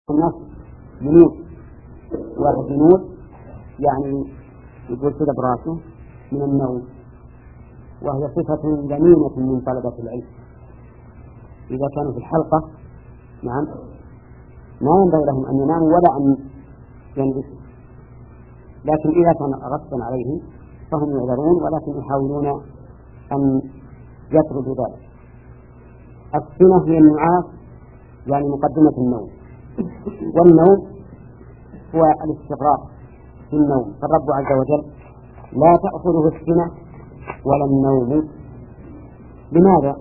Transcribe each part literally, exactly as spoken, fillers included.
الناس جنود والجنود يعني يقول كذا براسه من النوم، وهي صفة ذميمة من طلبة العلم. إذا كانوا في الحلقة نعم ما ينبغي لهم أن يناموا ولا أن ينبسوا، لكن إذا كان غصبا عليهم فهم يعذرون، ولكن يحاولون أن يطردوا ذلك. السنة هي النعاس، يعني مقدمة النوم، والنوم هو الاستغراق في النوم، فالرب عز وجل لا تأخذه السنة ولا النوم. لماذا؟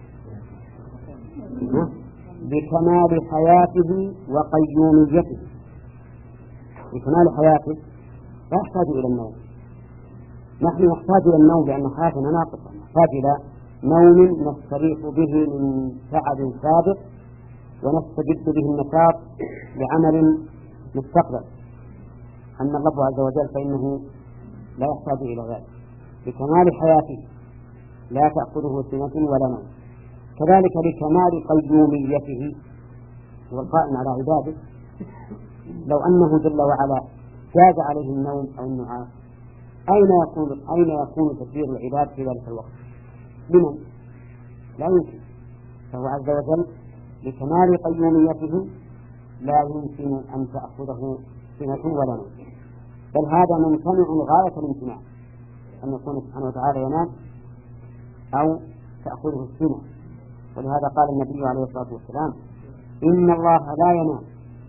بكمال حياته وقيوميته. بكمال حياته لا يحتاج إلى النوم. نحن نحتاج إلى النوم لأن حياتنا ناقصة، نحتاج إلى نوم نستريح به من تعب سابق ونستجد به النشاط لعمل مستقبل. أما الرب عز وجل فإنه لا يحتاج إلى ذلك، بكمال حياته لا تأخذه سنة ولا نوم. كذلك بكمال قيوميته والقائم على عباده. لو أنه جل وعلا جاز عليه النوم أو النعاس أين يكون أين يكون تدبير العباد في ذلك الوقت؟ لمن؟ لا يمكن. فهو عز وجل بكمال قيوميته لا يمكن أن تأخذه سنة ولا نوم، بل هذا ممتنع غاية الامتناع أن يكون سبحانه وتعالى ينام أو تأخذه السنة. ولهذا قال النبي عليه الصلاة والسلام: إن الله لا ينام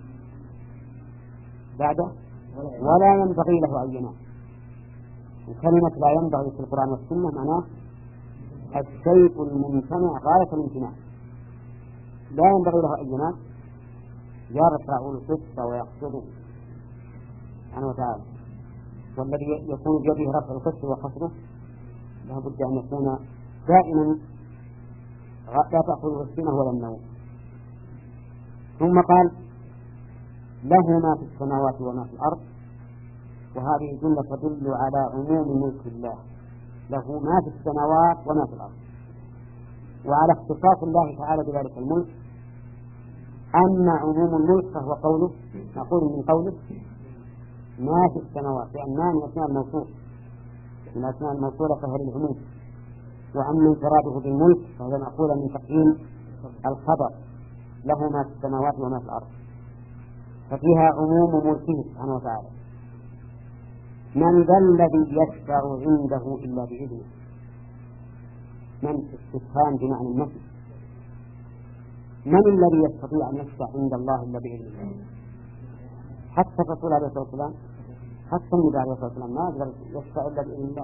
بعده ولا ينبغي له أن ينام. وكلمة لا ينبغي في القرآن والسنة معناه الشيء الممتنع غاية الامتناع، لا ينبغي له أن ينام، يرفع القصة ويقصده سبحانه وتعالى. والذي يكون بيده رفع القصة وقصده لا بد أن يكون دائما لا تأخذه السنة ولا النوم. ثم قال: له ما في السماوات وما في الأرض. وهذه الجملة تدل على عموم ملك الله، له ما في السماوات وما في الأرض، وعلى اختصاص الله تعالى بذلك الملك. أما عموم الملك فهو قوله، نقول من قوله ما في السماوات، لأن ما من أسماء الموصول، من أسماء الموصولة فهي للعموم. وأما انفراده بالملك فهذا مأخوذ من تقديم الخبر، له ما في السماوات وما في الأرض، ففيها عموم ملكه سبحانه وتعالى. من ذا الذي يشفع عنده إلا بإذنه؟ من استفهام بمعنى النفي. من الذي يستطيع أن يشفع عند الله إلا بإذنه؟ حتى الرسول عليه الصلاة والسلام، حتى النبي عليه الصلاة والسلام ما يقدر يشفع إلا بإذن الله،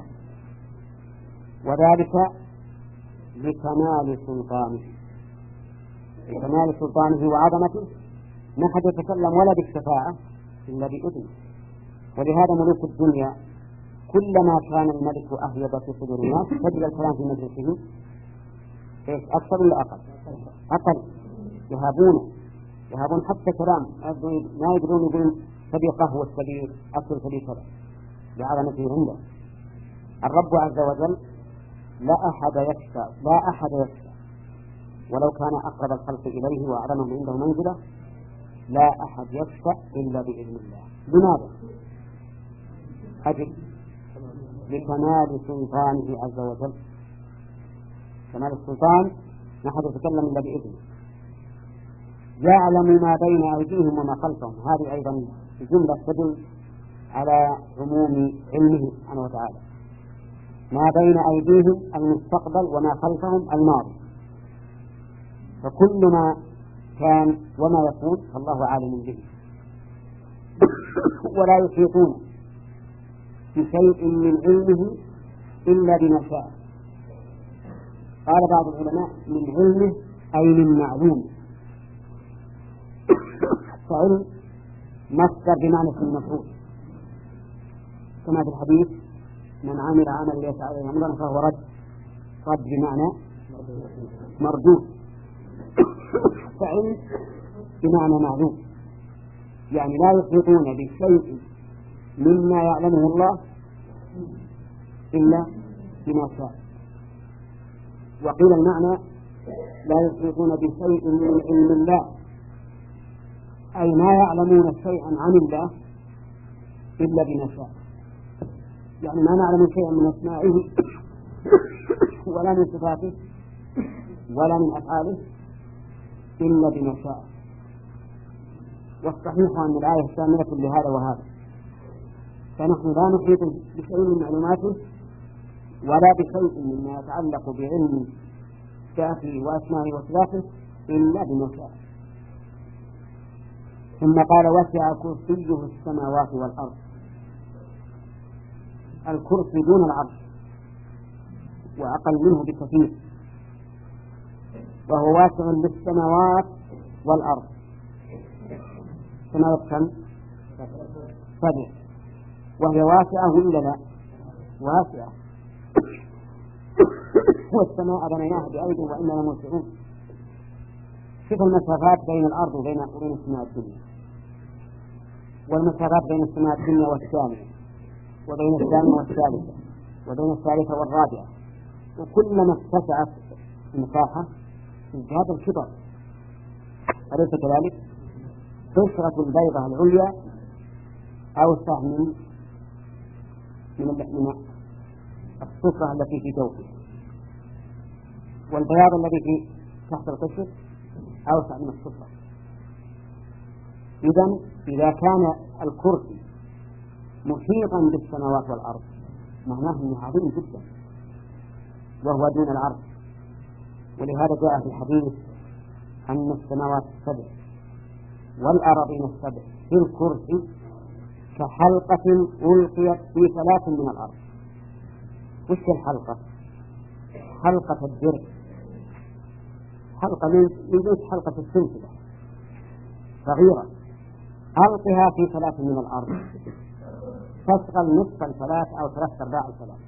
وذلك لكمال سلطانه، لكمال سلطانه وعظمته. ما حد يتكلم ولا بالشفاعة إلا بإذنه. ولهذا ملوك الدنيا كلما كان الملك أهيب في صدور الناس تجد الكلام في مجلسه أكثر ولا أقل؟ أقل. يهابون يهابون حتى كلام ما يقدرون يقولون تبي قهوة تبي أكل تبي كذا لعظمته عنده. الرب عز وجل لا أحد يشفع لا أحد يشفع ولو كان أقرب الخلق إليه وأعلمهم عنده منزلة، لا أحد يشفع إلا بإذن الله. لماذا؟ أجل لكمال سلطانه عز وجل. كمال السلطان ما حد يتكلم إلا بإذنه. يعلم ما بين أيديهم وما خلفهم، هذه أيضا جملة تدل على عموم علمه سبحانه وتعالى. ما بين أيديهم المستقبل وما خلفهم الماضي، فكل ما كان وما يكون فالله عالم به. ولا يحيطون بشيء من علمه إلا بما شاء. قال بعض العلماء من علمه أي من معلومه. فعلم مصدر بمعنى المفعول، كما في الحديث: من عمل عمل ليس عليه أمرنا فهو رد. رد بمعنى مردود. فعلم بمعنى معلوم، يعني لا يحيطون بشيء مما يعلمه الله إلا بما شاء. وقيل المعنى لا يحيطون بشيء من علم الله أي ما يعلمون شيئا عن الله إلا بما شاء، يعني ما نعلم شيئا من أسمائه ولا من صفاته ولا من أفعاله إلا بما شاء. والصحيح أن الآية شاملة لهذا وهذا، فنحن لا نحيط بشيء من معلوماته ولا بشيء مما يتعلق بعلم ذاته وأسمائه وصفاته إلا بما شاء. ثم قال وسع كرسيه السماوات والأرض. الكرسي دون العرش وأقل منه بكثير، وهو واسع للسماوات والأرض. سماوات كم؟ سبع، وهي واسعة ولا لا؟ واسعة. والسماء بنيناها بأيد وإنا لموسعون. شوف المسافات بين الأرض وبين وبين السماء الدنيا، والمسافات بين السماء الدنيا والثانية، وبين الثانية والثالثة، وبين الثالثة والرابعة، وكلما اتسعت المساحة ازداد الكبر، أليس كذلك؟ قشرة البيضة العليا أوسع من من الصفرة التي في جوفها، والبياض الذي في تحت القشر أوسع من الصفرة. إذن إذا كان الكرسي محيطا بالسماوات والأرض معناه أنه عظيم جدا وهو دون العرش. ولهذا جاء في الحديث أن السماوات السبع والأراضين السبع في الكرسي كحلقة ألقيت في ثلاث من الأرض. وش الحلقة؟ حلقة الدرع، حلقة من جنس حلقة السلسلة صغيرة، ألقها في ثلاث من الأرض تشغل نصف الثلاث أو ثلاث أرباع الثلاث.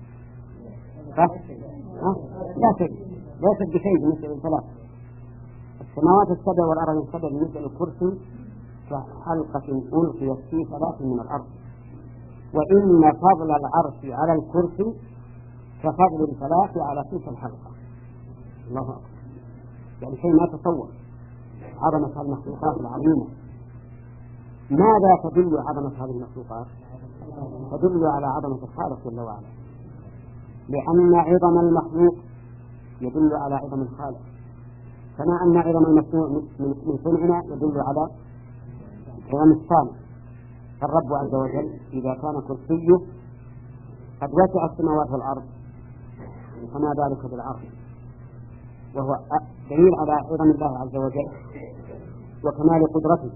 لا شيء، ليست بشيء بالنسبة للثلاث. السماوات السبع والأرض السبع بالنسبة للكرسي كحلقة ألقيت في ثلاث من الأرض. وإن فضل العرش على الكرسي كفضل الثلاث على تلك الحلقة. الله أكبر، يعني شيء ما تصور عظمة المخلوقات العظيمة. ماذا تدل عظمة هذه المخلوقات؟ تدل على عظمة الخالق جل وعلا، لأن عظم المخلوق يدل على عظم الخالق، كما أن عظم المصنوع من صنعنا يدل على عظم الصانع. فالرب عز وجل إذا كان كرسيه قد وسع السماوات والأرض فما ذلك بالعرش، وهو دليل على عظم الله عز وجل وكمال قدرته.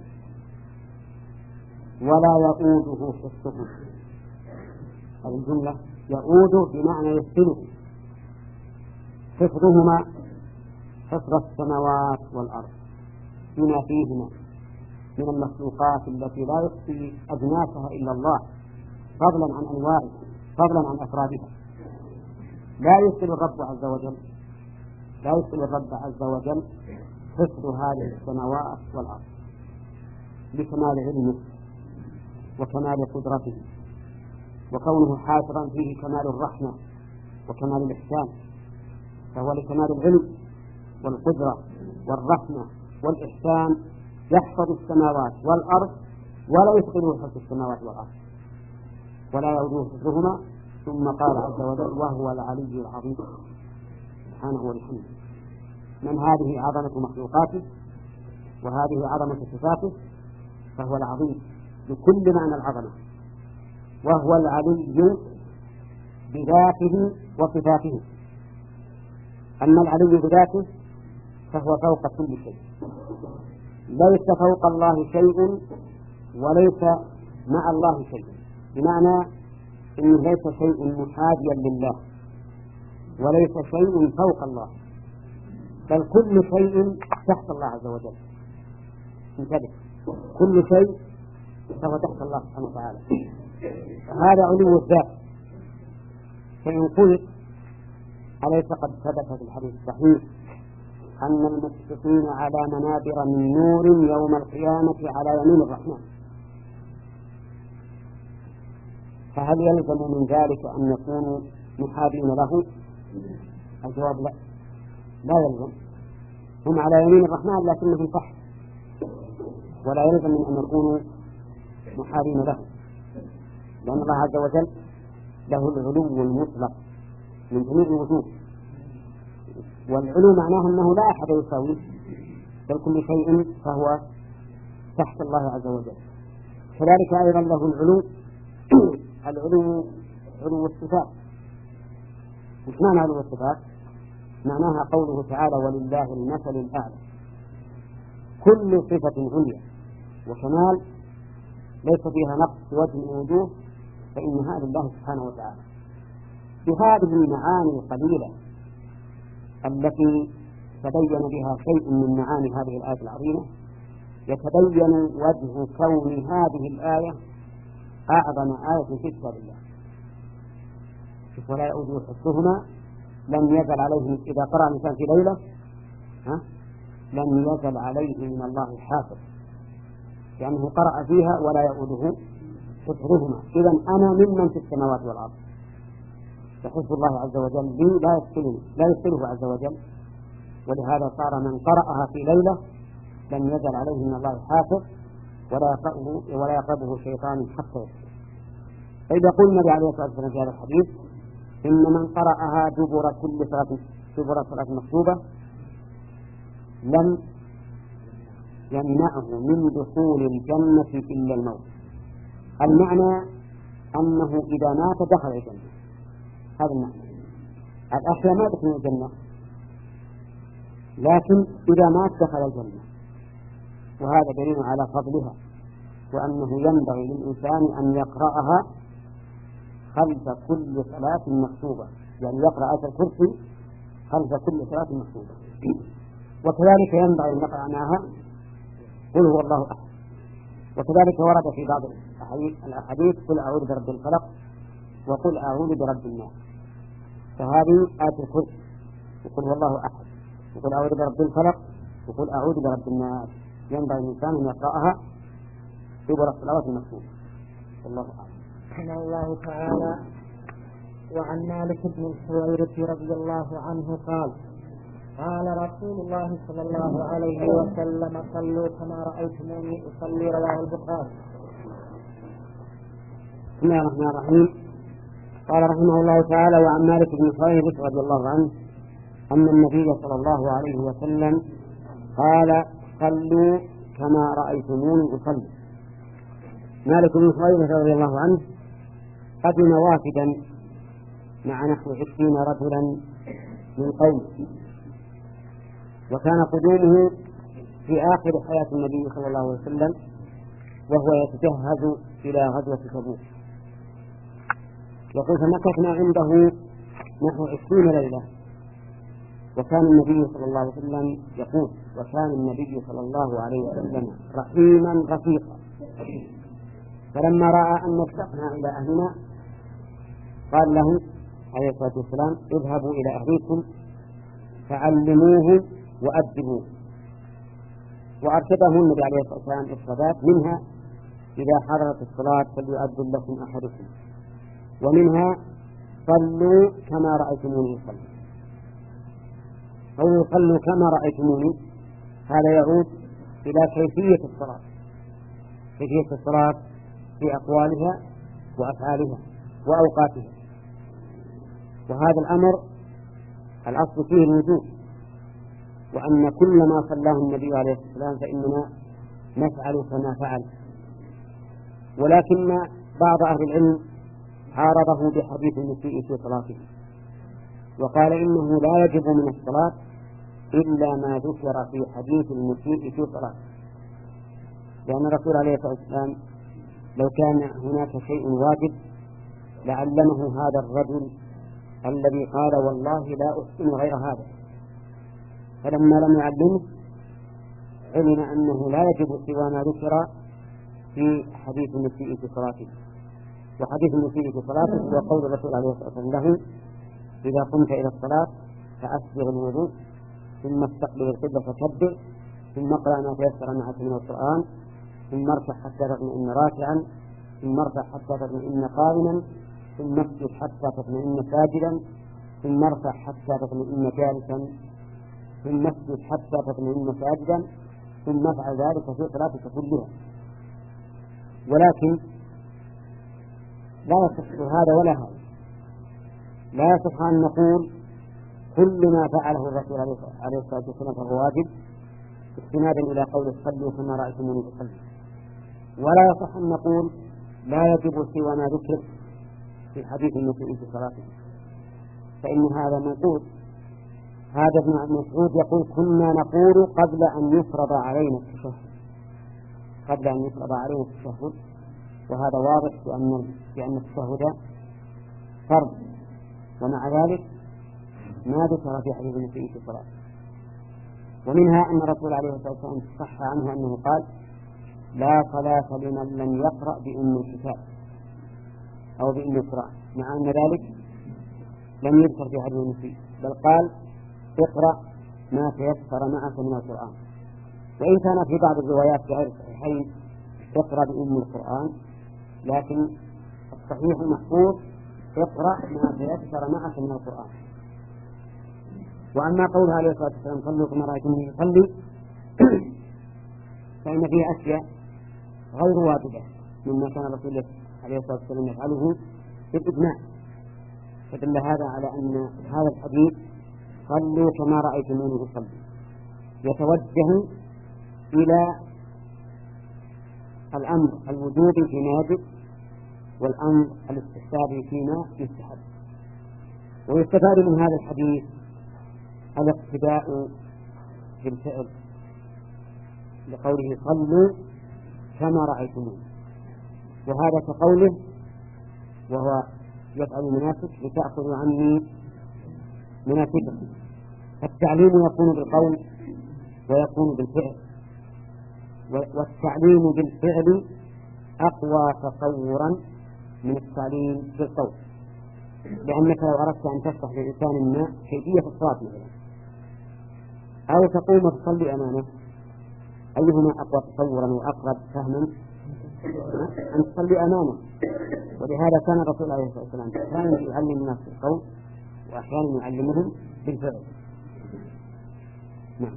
ولا يؤوده حفظهما، هذه الجملة يؤود بمعنى يسكنه. حفظهما حفظ السماوات والأرض بما فيهما من المخلوقات التي لا يحصي أجناسها إلا الله، فضلا عن أنواعها، فضلا عن أفرادها. لا يسأل الرب عز وجل لا يسأل الرب عز وجل حفظ هذه السماوات والأرض بكمال علمه وكمال قدرته، وكونه حافظا فيه كمال الرحمة وكمال الإحسان، فهو لكمال العلم والقدرة والرحمة والإحسان يحفظ السماوات والأرض ولا يثقله حفظ السماوات والأرض ولا يعوده حفظهما. ثم قال عز وجل وهو العلي العظيم سبحانه وبحمده. من هذه عظمة مخلوقاته وهذه عظمة صفاته، فهو العظيم بكل معنى العظمة، وهو العلي بذاته وصفاته. أما العلي بذاته فهو فوق كل شيء، ليس فوق الله شيء وليس مع الله شيء، بمعنى إنه ليس شيء محاذيا لله وليس شيء فوق الله، بل كل شيء تحت الله عز وجل. انتبه، كل شيء فهو تحت الله سبحانه وتعالى، هذا علو الذات. فإن قلت أليس قد ثبت في الحديث الصحيح أن المتقين على منابر من نور يوم القيامة على يمين الرحمن، فهل يلزم من ذلك أن يكونوا محابين له؟ الجواب لا، لا يلزم، هم على يمين الرحمن لكنهم تحت ولا يلزم من أن يكونوا محارين له، لأن الله عز وجل له العلو المطلق من جميع الوجوه، والعلو معناه أنه لا أحد يساويه، بل كل شيء فهو تحت الله عز وجل. كذلك أيضا له العلو العلو علو الصفات. مش معنى علو الصفات؟ معناها قوله تعالى ولله المثل الأعلى. كل صفة عليا وكمال ليس فيها نقص في وجه من الوجوه فإنها لله سبحانه وتعالى. بهذه المعاني القليلة التي تبين بها شيء من معاني هذه الآية العظيمة يتبين وجه كون هذه الآية أعظم آية في كتاب الله. ولا يؤوده حفظهما لم يزل عليه إذا قرأ الإنسان في ليلة ها لم يزل عليه من الله حافظ، لأنه قرأ فيها ولا يؤوده حفظهما. إذن أنا ممن في السماوات والأرض، فحفظ الله عز وجل لي لا يسأله لا يسأله عز وجل، ولهذا صار من قرأها في ليلة لم يزل عليه من الله حافظ ولا يقربه ولا يقربه شيطان حتى يسأل. فإذا قلنا النبي عليه الصلاة والسلام في هذا الحديث إن من قرأها دبر كل صلاة دبر صلاة مكتوبة لم يمنعه من دخول الجنة إلا الموت. المعنى أنه إذا مات دخل الجنة، هذا المعنى. الأحياء ما دخل الجنة، لكن إذا مات دخل الجنة، وهذا دليل على فضلها، وأنه ينبغي للإنسان أن يقرأها خلف كل صلاة مكتوبة، يعني يقرأ آية الكرسي خلف كل صلاة مكتوبة. وكذلك ينبغي أن نقرأ معها قل هو الله أحد. وكذلك ورد في بعض الأحاديث قل أعوذ برب الفلق وقل أعوذ برب الناس، فهذه آية الكرسي وقل هو الله أحد وقل أعوذ برب الفلق وقل أعوذ برب الناس، ينبغي الإنسان أن يقرأها دبر الصلوات المكتوبة. والله أعلم. رحمه الله تعالى. وعن مالك بن الحويرث رضي الله عنه قال قال رسول الله صلى الله عليه وسلم صلوا كما رأيتموني أصلي، رواه البخاري. بسم الله الرحمن الرحيم. قال رحمه الله تعالى وعن مالك بن الحويرث رضي الله عنه أن النبي صلى الله عليه وسلم قال صلوا كما رأيتموني أصلي. مالك بن الحويرث رضي الله عنه قدم وافدا مع نحو عشرين رجلا من قوم، وكان قدومه في آخر حياة النبي صلى الله عليه وسلم وهو يتجهز إلى غزوة تبوك. يقول فمكثنا عنده نحو عشرين ليلة، وكان النبي صلى الله عليه وسلم يقول وكان النبي صلى الله عليه وسلم رحيما رفيقا، فلما رأى أن اشتقنا إلى أهلنا قال له عليه الصلاة والسلام اذهبوا إلى أهليكم فعلموه وأدبوه. وأرشدهم النبي عليه الصلاة والسلام إرشادات، منها إذا حضرت الصلاة فليؤذن لكم أحدكم، ومنها صلوا كما رأيتموني أصلي. أو صلوا كما رأيتموني هذا يعود إلى كيفية الصلاة، كيفية الصلاة في أقوالها وأفعالها وأوقاتها. وهذا الأمر الأصل فيه الوجوب، وأن كل ما صلاه النبي عليه الصلاة والسلام فإننا نفعل كما فعل. ولكن بعض أهل العلم عارضه بحديث المسيء في صلاته، وقال إنه لا يجب من الصلاة إلا ما ذكر في حديث المسيء في صلاته، لأن الرسول عليه الصلاة والسلام لو كان هناك شيء واجب لعلمه هذا الرجل الذي قال والله لا أحسن غير هذا، فلما لم يعلمه علم أنه لا يجب سوى ما ذكر في حديث المسيء في صلاته. وحديث المسيء في صلاته هو قول الرسول عليه الصلاة والسلام له إذا قمت إلى الصلاة فأسبغ الوضوء ثم استقبل القبلة فكبر ثم اقرأ ما تيسر معك من القرآن ثم ارفع حتى تطمئن راكعا ثم ارفع حتى تطمئن قائما ثم اسجد حتى تطمئن ساجدا ثم ارفع حتى تطمئن جالسا ثم اسجد حتى تطمئن ساجدا ثم افعل ذلك في صلاتك كلها. ولكن لا يصح هذا ولا هذا. لا يصح أن نقول كل ما فعله الرسول عليه الصلاة والسلام فهو واجب استنادا إلى قوله صلوا كما رأيتموني أصلي، ولا يصح أن نقول لا يجب سوى ما ذكر في حديث المسيء في صلاته، فإن هذا منقول. هذا ابن مسعود يقول كنا نقول قبل أن يفرض علينا التشهد قبل أن يفرض علينا التشهد وهذا واضح بأن بأن التشهد فرض، ومع ذلك ما ذكر في حديث المسيء في صلاته. ومنها أن الرسول عليه الصلاة والسلام صح عنه أنه قال لا صلاة لمن لم يقرأ بأم الكتاب أو بأم القرآن، مع أن ذلك لم يذكر في حديث المسيء، بل قال اقرأ ما تيسر معك من القرآن. وإن كان في بعض الروايات في غير الصحيحين اقرأ بأم القرآن، لكن الصحيح المحفوظ اقرأ ما تيسر معك من القرآن. وأما قوله عليه الصلاة والسلام صلوا كما رأيتموني أصلي فإن فيه أشياء غير واجبة مما كان الرسول عليه الصلاة والسلام يفعله بالإجماع، فدل هذا على أن هذا الحديث صلوا كما رأيتموني أصلي يتوجه إلى الأمر الوجوب فيما يجب والأمر الاستحباب فيما يستحب. ويستفاد من هذا الحديث الاقتداء بالفعل لقوله صلوا كما رأيتموني، وهذا كقوله وهو يفعل مناسك لتأخذوا عني مناسككم. التعليم يكون بالقول ويكون بالفعل، والتعليم بالفعل أقوى تصورا من التعليم بالقول، لأنك لو أردت أن تشرح لإنسان ما كيفية الصلاة مثلا أو تقوم تصلي أمامه أيهما أقوى تصورا وأقرب فهما؟ أن تصلي أمامه. ولهذا كان الرسول عليه الصلاة والسلام أحيانا يعلم الناس بالقول وأحيانا يعلمهم بالفعل. نعم.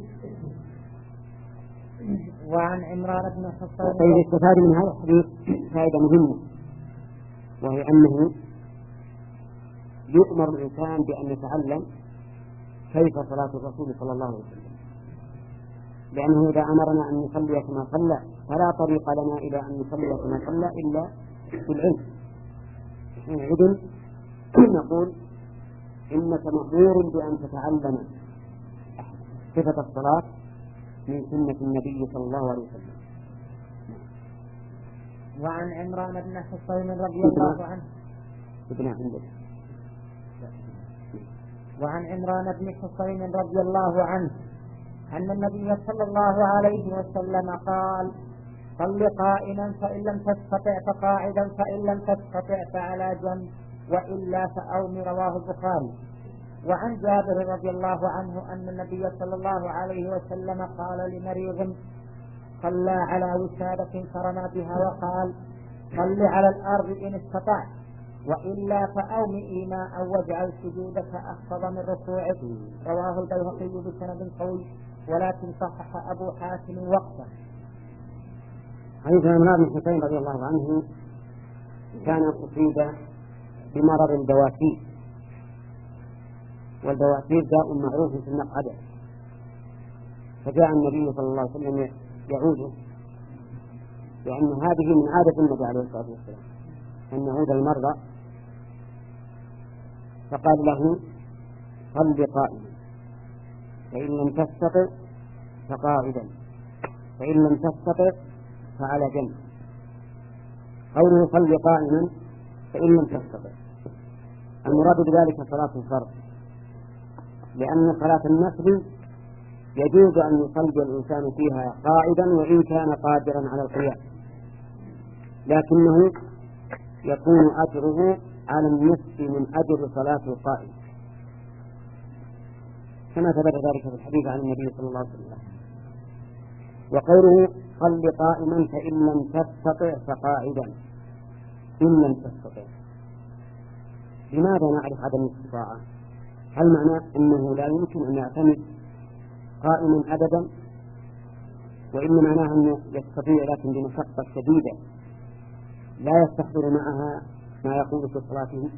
وعن عمران بن حصين طيب استفاد من هذا الحديث فائدة مهمة، وهي أنه يؤمر الإنسان بأن يتعلم كيف صلاة الرسول صلى الله عليه وسلم، لأنه إذا أمرنا أن نصلي كما صلى فلا طريق لنا إلى أن نصلي كما صلى إلا بالعلم. حينئذ نقول إنك مأمور بأن تتعلم صفة الصلاة من سنة النبي صلى الله عليه وسلم. وعن عمران بن حصين رضي الله عنه ابن عندك وعن عمران بن حصين رضي الله عنه أن النبي صلى الله عليه وسلم قال صل قائما فإن لم تستطع فقاعدا فإن لم تستطع فعلى جنب وإلا فأوم. رواه البخاري. وعن جابر رضي الله عنه أن النبي صلى الله عليه وسلم قال لمريض صلى على وسادة فرمى بها وقال صل على الأرض إن استطعت وإلا فأوم إيماء واجعل سجودك أخفض من ركوعك. رواه البيهقي بسند قوي ولكن صحح أبو حاتم وقته. حديث عمران بن حصين رضي الله عنه كان أصيب بمرض البواسير، والبواسير داء معروف في المقعدة، فجاء النبي صلى الله عليه وسلم يعوده، لأن هذه من عادة النبي عليه الصلاة والسلام أن يعود المرضى، فقال له صل قائما فإن لم تستطع فقاعدا فإن لم تستطع فعلى جنب. قوله صل قائما فإن لم تستطع المراد بذلك صلاة الفرض، لأن صلاة النفل يجوز أن يصلي الإنسان فيها قاعدا وإن كان قادرا على القيام، لكنه يكون أجره على النصف من أجر صلاة القائم، كما ثبت ذلك في الحديث عن النبي صلى الله عليه وسلم. وقوله صل قائما فإن لم تستطع فقاعدا إن لم تستطع، لماذا نعرف عدم الاستطاعة؟ هل معناه أنه لا يمكن أن يعتمد قائما أبدا وإن معناها أنه يستطيع لكن بمشقة شديدة لا يستحضر معها ما يقول في صلاته،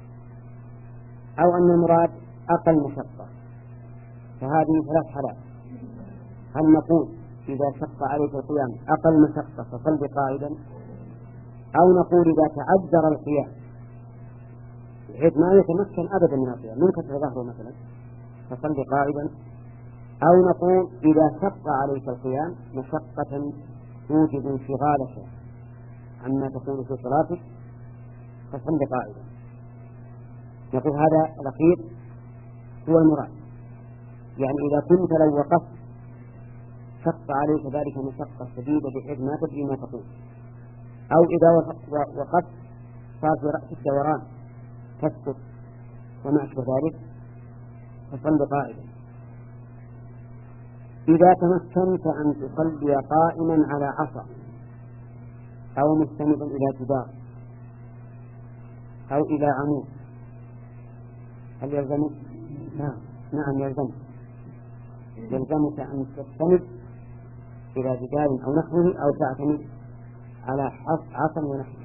أو أن المراد أقل مشقة، فهذه ثلاث حالات. هل نقول إذا شق عليك القيام أقل مشقة فصل قائدا، أو نقول إذا تعذر القيام بحيث ما يتمكن أبدا من القيام من كسر ظهره مثلا فصل قائدا، أو نقول إذا شق عليك القيام مشقة توجب انشغالك عما تقول في صلاتك فصل قائدا. نقول هذا الأخير هو المراد، يعني إذا كنت لو وقفت شق عليك ذلك مشقة شديدة بحيث ما تدري ما تقول، أو إذا وقفت صار في رأس الدوران تسقط وما أشبه ذلك فصل قائدا. إذا تمكنت أن تصلي قائما على عصا أو مستندا إلى جدار أو إلى عمود هل يلزمك؟ نعم نعم يلزمك يلزمك أن تستند إلى جدار أو نحوه أو تعتمد على عصا ونحوه.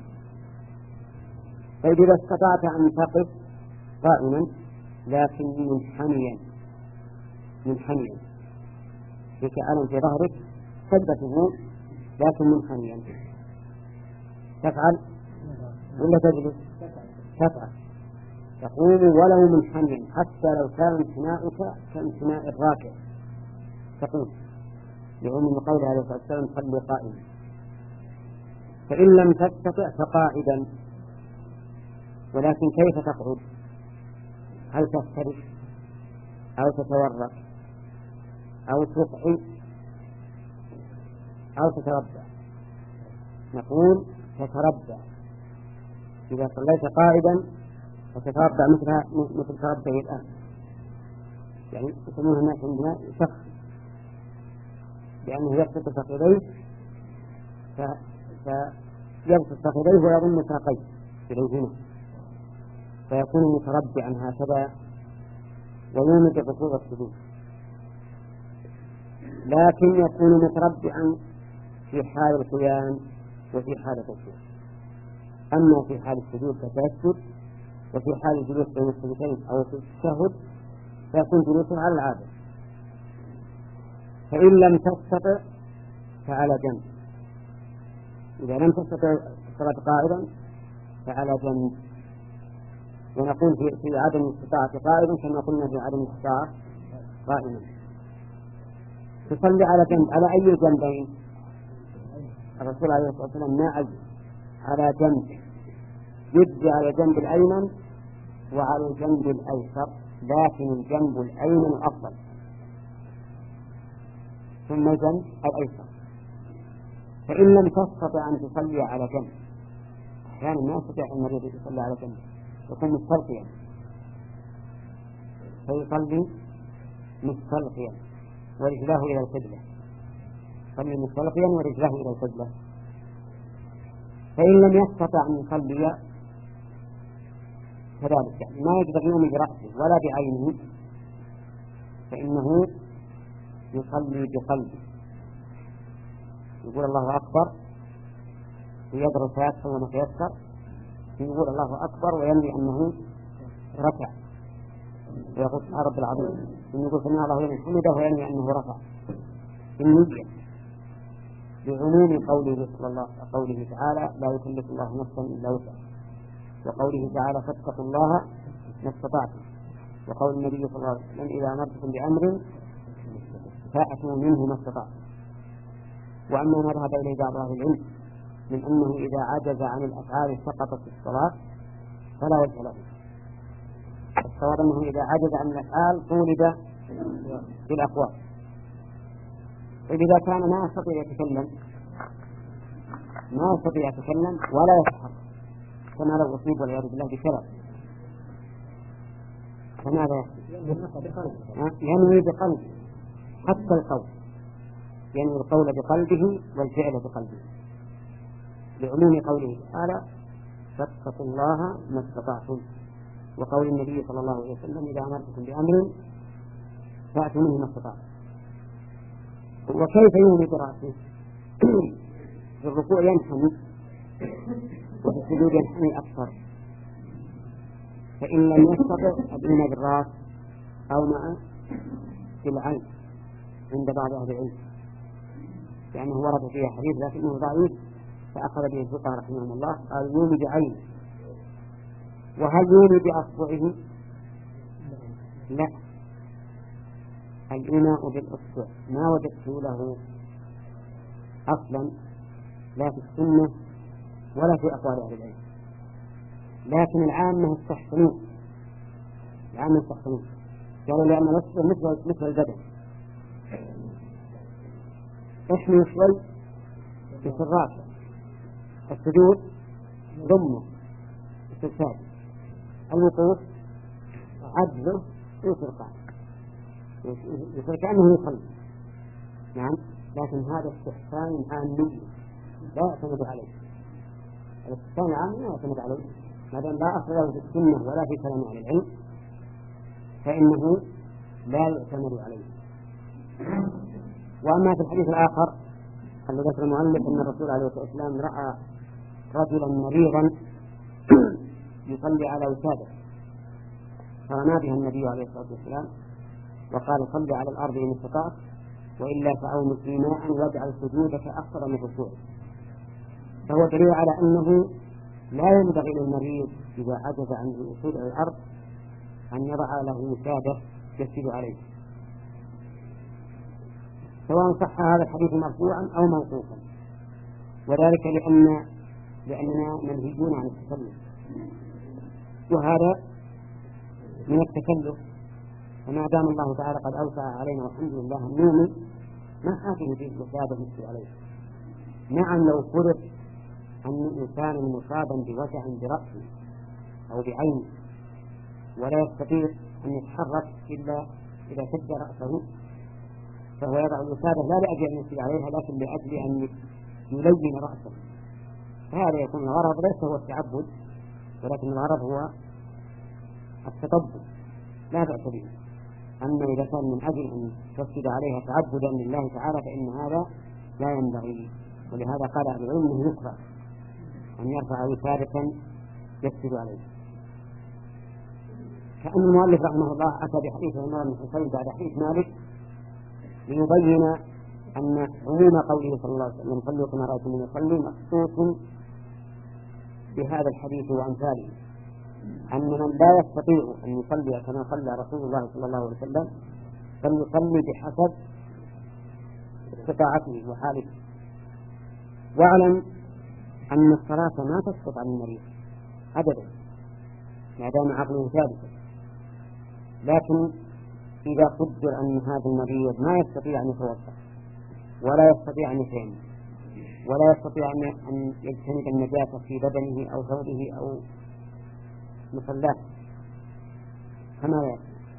فإذا استطعت أن تقف قائما لكن منحنيا منحنيا فيك ألم في ظهرك ثبته لكن منحنيا تفعل ولا تجلس؟ تفعل تقوم ولو منحنيا حتى لو كان انحناؤك كانحناء الراكع تقوم لعموم قول عليه الصلاة والسلام صل قائما. فإن لم تستطع فقاعدا، ولكن كيف تقعد؟ هل تفترش أو تتورط أو تقعد أو تتربع؟ نقول تتربع. إذا صليت قائدا فتتربع مثل مثل تربعي الآن، يعني يسمونها الناس عندنا شخص، لأنه يبسط فخذيه فيبسط فخذيه ويضم ساقيه إليهما فيكون متربعا هكذا ويومد الركوع والسجود، لكن يكون متربعا في حال القيام وفي حال الركوع. أما في حال السجود فتسجد، وفي حال الجلوس بين السجدتين أو في التشهد فيكون جلوسه على العادة. فإن لم تستطع فعلى جنب. إذا لم تستطع الصلاة قائدا فعلى جنب. ونقول في, في عدم الاستطاعة قائدا كما قلنا في عدم الاستطاعة قائما. تصلي على جنب. على أي جنبين؟ الرسول عليه الصلاة والسلام ما عز على جنب، يجزي على الجنب الأيمن وعلى الجنب الأيسر، لكن الجنب الأيمن أفضل ثم الجنب الأيسر. فإن لم تستطع أن تصلي على جنب، أحيانا ما يستطيع المريض يصلي على جنب يكون مستلقيا فيصلي مستلقيا ورجلاه إلى القبلة، يصلي مستلقيا ورجلاه إلى القبلة. فإن لم يستطع أن يصلي كذلك، يعني ما يقدر يوم برأسه ولا بعينه، فإنه يصلي بقلبه، يقول الله أكبر ويدرس يسر وما تيسر، يقول الله أكبر وينوي أنه رفع ويقول سبحان رب العظيم، يقول سمع الله لمن حمده وينوي أنه رفع النية، بعموم قوله صلى الله قوله تعالى لا يكلف الله نفسا إلا وسعها، وقوله تعالى فاتقوا الله ما استطعتم، وقول النبي صلى الله عليه وسلم إذا أمرتكم بأمر فأتوا منه ما استطعتم. وأما ما ذهب إليه بعض أهل العلم من أنه إذا عجز عن الأفعال سقطت في الصلاة فلا وجه له. الصواب أنه إذا عجز عن الأفعال طولب بالأقوال. إذا كان ما يستطيع يتكلم ما يستطيع يتكلم ولا يسحر كما لو أصيب والعياذ بالله بشلل، فماذا ينوي بقلبه حتى القول، ينوي القول بقلبه والفعل بقلبه، لعموم قوله تعالى فاتقوا الله ما استطعتم، وقول النبي صلى الله عليه وسلم إذا أمرتكم بأمر فأتوا منه ما استطعتم. وكيف يومي برأسه؟ في الركوع ينحني وفي السجود ينحني أكثر، فإن لم يستطع أدنى بالرأس أو مع في العين عند بعض أهل العلم، لأنه ورد فيها حديث لكنه ضعيف فأخذ به الفقهاء رحمهم الله، قال يومي بعينه. وهل يومي بأصبعه؟ لا، الإيماء بالأصبع ما وجدت له أصلا لا في السنة ولا في أقوال أهل العلم، لكن العامة استحسنوه العامة استحسنوه قالوا لأن الأصبع مثل مثل البدن، احمي شوي في الراسة، السجود ضمه استرسال، الوقوف عدله يوصل قاعد يصير كأنه يصلي. نعم، لكن هذا استحسان عامي لا يعتمد عليه، الاستحسان العامي لا يعتمد عليه ما دام لا أصل له في السنة ولا في كلام أهل العلم فإنه لا يعتمد عليه. وأما في الحديث الآخر الذي ذكر المؤلف أن الرسول عليه الصلاة والسلام رأى رجلا مريضا يصلي على وسادة فرمى بها النبي عليه الصلاة والسلام وقال صل على الأرض إن استطعت وإلا فأومس ماء واجعل سجودك أكثر من ركوعك. فهو دليل على أنه لا ينبغي للمريض إذا عجز عن الوصول إلى الأرض أن يضع له وسادة يسجد عليه، سواء صح هذا الحديث مرفوعا أو موقوفا، وذلك لأن لأننا منهجون عن التكلف، وهذا من التكلف، وما دام الله تعالى قد أوسع علينا والحمد لله النوم ما حاكم فيه وسادة نسجد عليه. نعم لو فرض أن إنسانا مصابا بوجع برأسه أو بعينه ولا يستطيع أن يتحرك إلا إذا شد رأسه فهو يضع الوسادة لا لأجل أن يسجد عليها لكن لأجل أن يلين رأسه، فهذا يكون الغرض ليس هو التعبد ولكن الغرض هو التطبب لا بأس به. أما إذا كان من أجل أن تسجد عليها تعبدا لله تعالى فإن هذا لا ينبغي، ولهذا قال أهل العلم أنه يكره أن يرفع وسادة يسجد عليه. كأن المؤلف رحمه الله أتى بحديث عمر بن حسين بعد حديث مالك ليبين أن عموم قوله صلى الله عليه وسلم صلوا كما رأيتموني يصلي مخصوص بهذا الحديث وأمثاله، أن من لا يستطيع أن يصلي كما صلى رسول الله صلى الله عليه وسلم فليصلي بحسب استطاعته وحاله. واعلم أن الصلاة ما تسقط عن المريض أبدا ما دام عقله ثابتا، لكن إذا قدر أن هذا المريض ما يستطيع أن يتوضأ ولا يستطيع أن يتيمم ولا يستطيع أن يجتنب النجاسة في بدنه أو ثوبه أو مصلاه، فما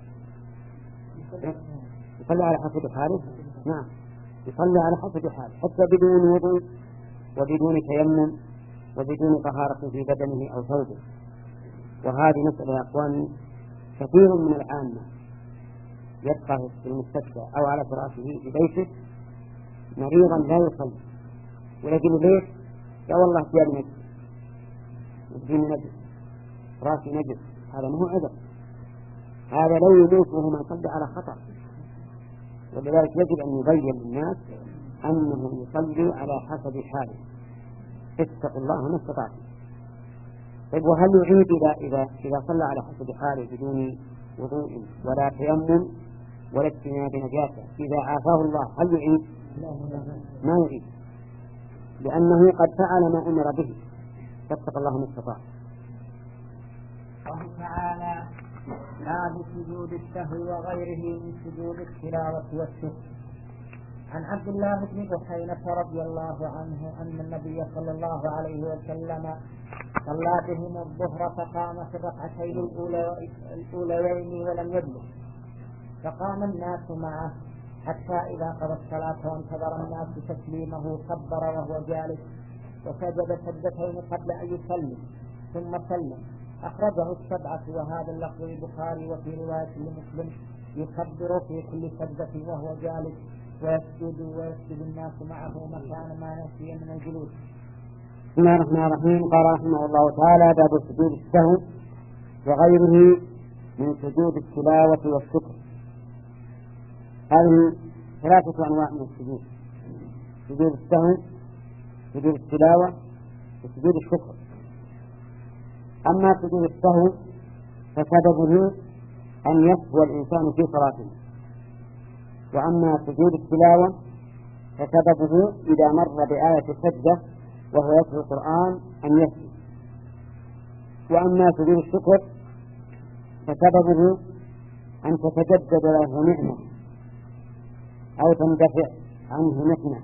يصلي على حسب حاله؟ نعم يصلي على حسب حاله حتى بدون وضوء وبدون تيمم وبدون طهارة في بدنه أو ثوبه. وهذه مسألة يا أخوان كثير من العامة يبقى في المستشفى أو على فراشه في بيته مريضا لا يصلي ولكن ليش؟ يا والله ثيابي نجس وديني نجس راسي نجس، هذا ما هو عذر، هذا لو يموته من صلى على خطأ. ولذلك يجب أن يبين للناس أنه يصلي على حسب حاله، اتقوا الله ما استطعتم. طيب وهل يعيد إذا إذا إذا صلى على حسب حاله بدون وضوء ولا تيمم ولا اجتناب نجاسة إذا عافاه الله هل يعيد؟ ما يعيد، لأنه قد فعل ما أمر به، فاتقوا الله ما استطعتم. الله تعالى باب سجود السهو وغيره من سجود التلاوة والشكر. عن عبد الله بن بحينة رضي الله عنه أن النبي صلى الله عليه وسلم صلى بهم الظهر فقام في الركعتين الأوليين ولم يجلس، فقام الناس معه حتى إذا قضى الصلاة وانتظر الناس تسليمه كبر وهو جالس وسجد سجدتين قبل أن يسلم ثم سلم. أخرجه السبعة وهذا اللفظ البخاري، وفي رواية لمسلم يكبر في كل سجدة وهو جالس ويسجد ويسجد الناس معه مكان ما نسي من الجلوس. بسم الله الرحمن الرحيم. قال رحمه الله تعالى: باب سجود السهو وغيره من سجود التلاوة والشكر. هذه ثلاثة أنواع من السجود: سجود السهو، سجود التلاوة، وسجود الشكر. أما سجود السهو فسببه أن يسهو الإنسان في صلاته، وأما سجود التلاوة فسببه إذا مر بآية السجدة وهو يتلو القرآن أن يسجد. وأما سجود الشكر فسببه أن تتجدد له نعمة أو تندفع عنه نقمة.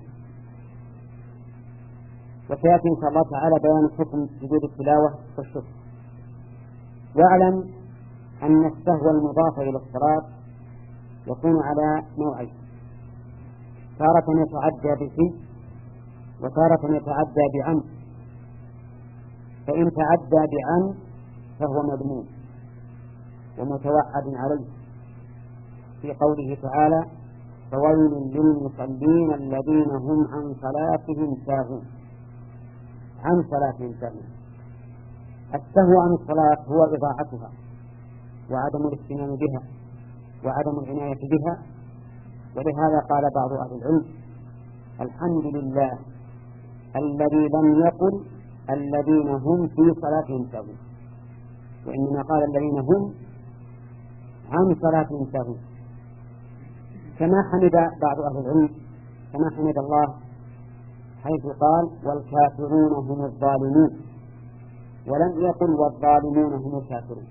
وسيأتي إن شاء الله تعالى بيان حكم سجود التلاوة والشكر. واعلم أن السهو المضاف إلى الصلاة يكون على نوعين: تارة يتعدى بفي، وتارة يتعدى بعن. فإن تعدى بعن فهو مذموم ومتوعد عليه في قوله تعالى: فويل للمصلين الذين هم عن صلاتهم ساهون. عن صلاتهم ساهون. السهو عن الصلاة هو إضاعتها وعدم الاهتمام بها وعدم العناية بها. ولهذا قال بعض أهل العلم: الحمد لله الذي لم يقل الذين هم في صلاتهم ساهون، وإنما قال الذين هم عن صلاتهم ساهون. كما حمد بعض أهل العلم كما حمد الله حيث قال: والكافرون هم الظالمون، ولم يقل والظالمون هم الكافرون،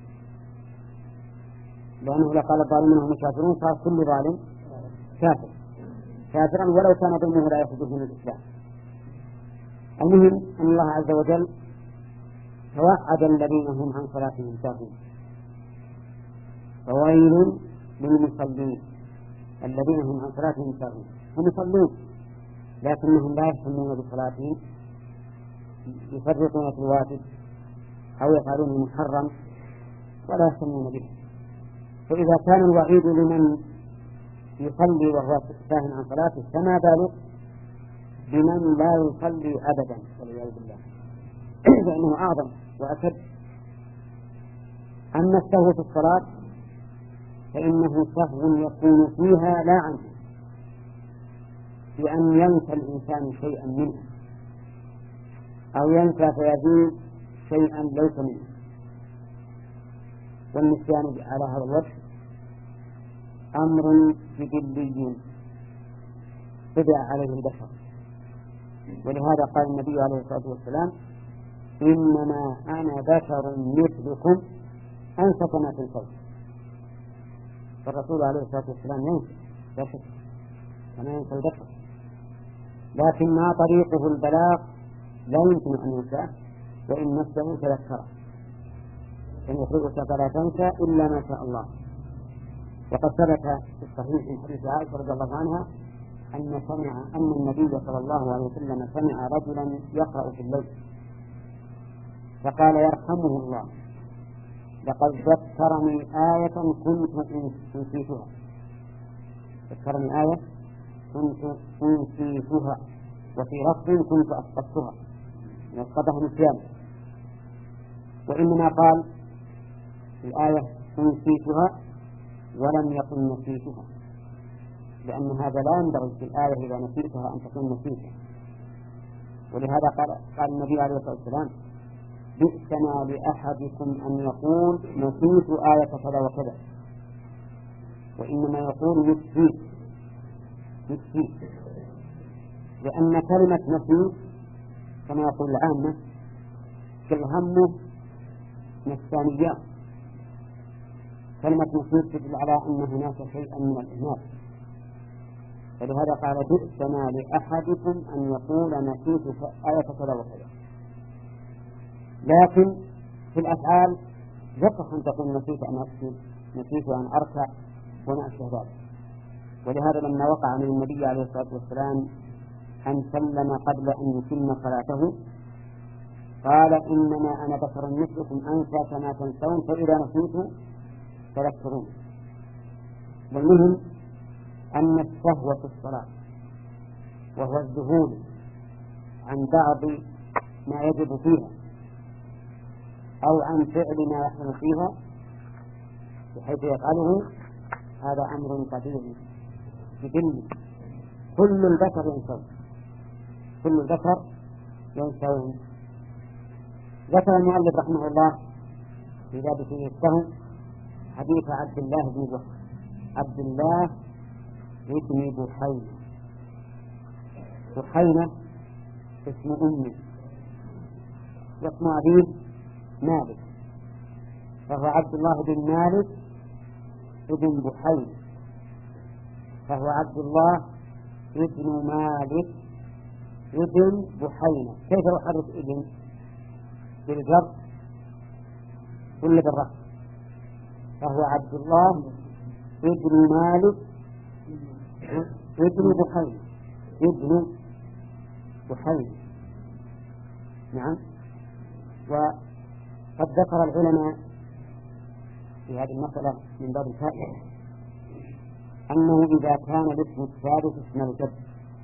لأنه لقال الظالمون هم الكافرون صار كل ظالم كافر كافرا ولو كان ظلمه لا يخرجه من الإسلام. المهم أن الله عز وجل توعد الذين هم عن صلاتهم ساهون. فويل للمصلين الذين هم عن صلاتهم ساهون. هم يصلون لكنهم لا يهتمون بصلاتهم، يفرطون في الواجب أو يفعلون المحرم ولا يهتمون به. فإذا كان الوعيد لمن يصلي وهو ساهن عن صلاته فما بالك بمن لا يصلي أبدا والعياذ بالله، فإنه أعظم وأشد. أما السهو في الصلاة فإنه سهو يكون فيها لا عنه، بأن ينسى الإنسان شيئا منها أو ينسى فيزيد شيئا ليس منه. والنسيان على هذا الوجه أمر جبلي طبع عليه البشر. ولهذا قال النبي عليه الصلاة والسلام: إنما أنا بشر مثلكم أنسى كما في القول. فالرسول عليه الصلاة والسلام ينسى بشر كما ينسى البشر، لكن ما طريقه البلاغ لا يمكن أن ينساه، وإن نفسه تذكره إن يخرجك فلا تنسى إلا ما شاء الله. وقد ثبت في الصحيح من حديث عائشة رضي الله عنها أن سمع أن النبي صلى الله عليه وسلم سمع رجلا يقرأ في الليل فقال: يرحمه الله، لقد ذكرني آية كنت أنسيتها. ذكرني آية كنت أنسيتها، وفي لفظ كنت أسقطتها، يسقطها نسيان. وإنما قال في الآية أنسيتها ولم يقل نسيتها، لأن هذا لا ينبغي في الآية إذا نسيتها أن تكون نسيتها. ولهذا قال, قال النبي عليه الصلاة والسلام: بئس ما لأحدكم أن يقول نسيت آية كذا وكذا، وإنما يقول نسيت نسيت، لأن كلمة نسيت كما يقول العامة كالهم نسانيات. كلمة نسيت تدل على أن هناك شيئا من الإهمال، فلهذا قال: بئس ما لأحدكم أن يقول نسيت آية كذا وكذا. لكن في الأفعال يصح أن تقول نسيت أن أسجد، نسيت أن أركع وما أشبه ذلك. ولهذا لما وقع من النبي عليه الصلاة والسلام أن سلم قبل أن يتم صلاته قال: إنما أنا بشر مثلكم أنسى كما تنسون، فإذا نسيت فذكرون. والمهم أن السهو في الصلاة وهو الذهول عن بعض ما يجب فيها أو عن فعل ما يحرم فيها بحيث يفعله، هذا أمر طبيعي يدل كل البشر ينسون، كل البشر ينسون. ذكر المؤلف رحمه الله في باب فيه السهو حديث عبد الله بن بحر عبد الله بن بحينة. بحينة اسم أمه واسم أبيه مالك، فهو عبد الله بن مالك ابن بحينة، فهو عبد الله ابن مالك ابن بحينة. كيف يحرك ابن؟ بالجر ولا بالرفع؟ فهو عبد الله ابن مالك ابن بحينة ابن بحينة. نعم. وقد ذكر العلماء في هذه المسألة من باب الفائدة أنه إذا كان الاسم الثالث اسم الجد،